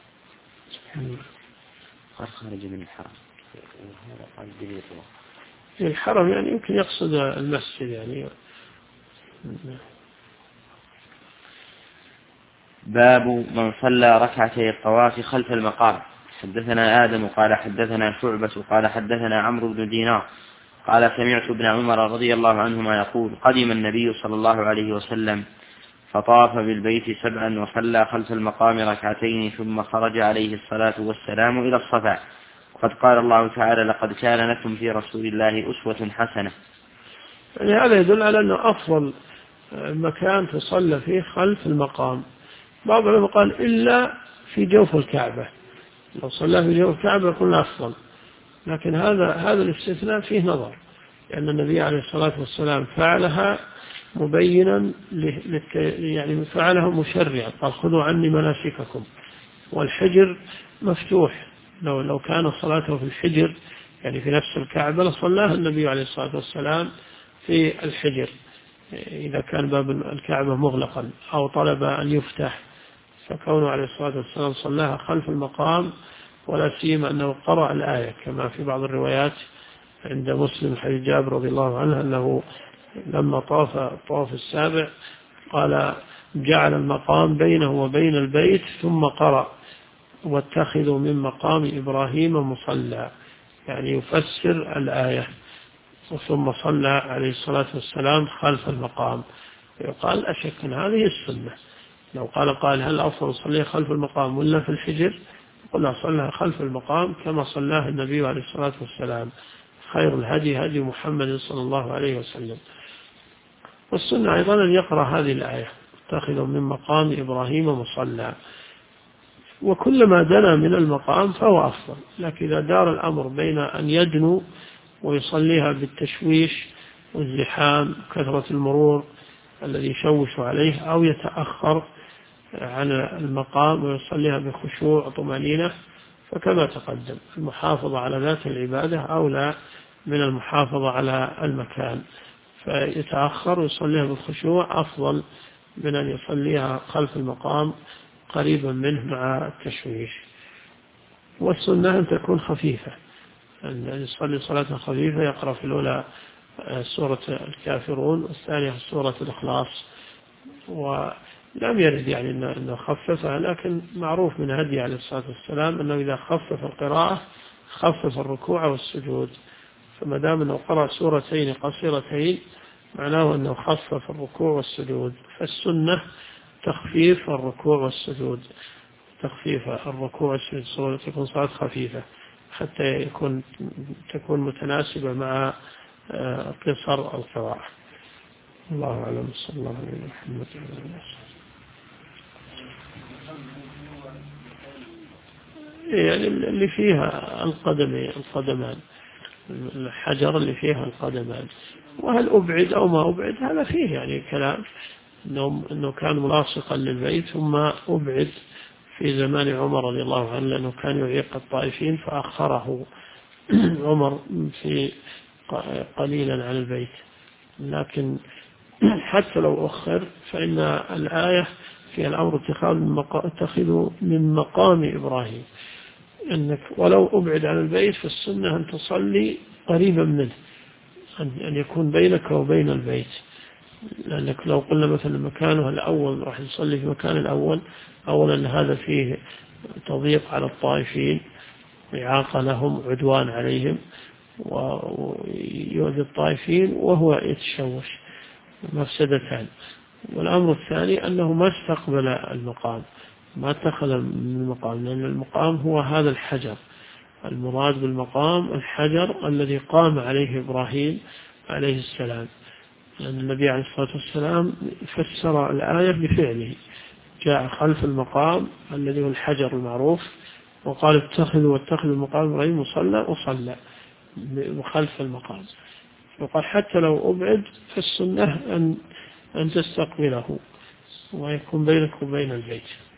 خارج من الحرم في الحرم يعني يمكن يقصد المسجد يعني. باب من صلى ركعتي الطواف خلف المقام. حدثنا آدم قال حدثنا شعبة قال حدثنا عمرو بن دينار قال سمعت ابن عمر رضي الله عنهما يقول قدم النبي صلى الله عليه وسلم فطاف بالبيت 7 وصلى خلف المقام ركعتين ثم خرج عليه الصلاة والسلام إلى الصفا، قد قال الله تعالى لقد كان لكم في رسول الله أسوة حسنة. يعني هذا يدل على أنه أفضل مكان تصلى فيه خلف المقام. بعض العلماء قال إلا في جوف الكعبة، لو صلى في جوف الكعبة يكون أفضل، لكن هذا الاستثناء فيه نظر، لأن النبي عليه الصلاة والسلام فعلها مبينا يعني فعلها مشرعا، قال خذوا عني مناسككم، والحجر مفتوح، لو كان صلاته في الحجر يعني في نفس الكعبة لصلاها النبي عليه الصلاة والسلام في الحجر إذا كان باب الكعبة مغلقا أو طلب أن يفتح، فكونه عليه الصلاة والسلام صلاها خلف المقام، ولا سيما أنه قرأ الآية كما في بعض الروايات عند مسلم حديث جابر رضي الله عنه أنه لما طاف الطواف السابع قال جعل المقام بينه وبين البيت ثم قرأ واتخذوا من مقام إبراهيم مصلى، يعني يفسر الآية. ثم صلى عليه الصلاة والسلام خلف المقام، يقال لا شك أن هذه السنة. لو قال هل أفضل أصلي خلف المقام ولا في الحجر؟ قلنا صلى خلف المقام كما صلاه النبي عليه الصلاة والسلام، خير الهدي هدي محمد صلى الله عليه وسلم. والسنة أيضا أن يقرأ هذه الآية: اتخذوا من مقام إبراهيم مصلى. وكلما دنا من المقام فهو أفضل، لكن إذا دار الأمر بين أن يدنو ويصليها بالتشويش والزحام كثرة المرور الذي يشوش عليه، أو يتأخر عن المقام ويصليها بخشوع وطمأنينة، فكما تقدم المحافظة على ذات العبادة أولى من المحافظة على المكان، فيتأخر ويصليها بالخشوع أفضل من أن يصليها خلف المقام قريبا منه مع التشويش. والسنة أن تكون خفيفة، أن يصلي صلاة خفيفة، يقرأ في الأولى سورة الكافرون والثانية سورة الإخلاص. ولم يرد يعني أنه خففها، لكن معروف من هدي عليه الصلاة والسلام أنه إذا خفف القراءة خفف الركوع والسجود، فما دام أنه قرأ سورتين قصيرتين معناه أنه خفف الركوع والسجود. فالسنة تخفيف الركوع والسجود، تخفيف الركوع والسجود، تكون صلاة خفيفة حتى تكون متناسبة مع قصر القراءة. الله أعلم. صلى الله عليه محمد. يعني اللي فيها القدمان، الحجر اللي فيها القدمان، وهل أبعد أو ما أبعد هذا فيه يعني كلام، إنه كان ملاصقا للبيت ثم أبعد في زمان عمر رضي الله عنه لأنه كان يعيق الطائفين فأخره عمر في قليلا عن البيت. لكن حتى لو أخر فإن الآية في الأمر اتخذوا من مقام إبراهيم، أنك ولو أبعد عن البيت فالسنة أن تصلي قريبا منه، أن يكون بينك وبين البيت. لأنك لو قلنا مثلا مكانه الأول راح نصلي في مكان الأول، أولا هذا فيه تضييق على الطائفين، إعاقة لهم، عدوان عليهم، ويؤذي الطائفين وهو يتشوش، مفسدتان. والأمر الثاني أنه ما استقبل المقام، ما اتخذ من المقام، لأن المقام هو هذا الحجر، المراد بالمقام الحجر الذي قام عليه إبراهيم عليه السلام. لأن النبي عليه الصلاة والسلام فسر الآية بفعله، جاء خلف المقام الذي هو الحجر المعروف وقال واتخذوا المقام إبراهيم مصلى، وصلى وخلف المقام. وقال حتى لو أبعد فالسنة أن تستقبله ويكون بينك وبين البيت.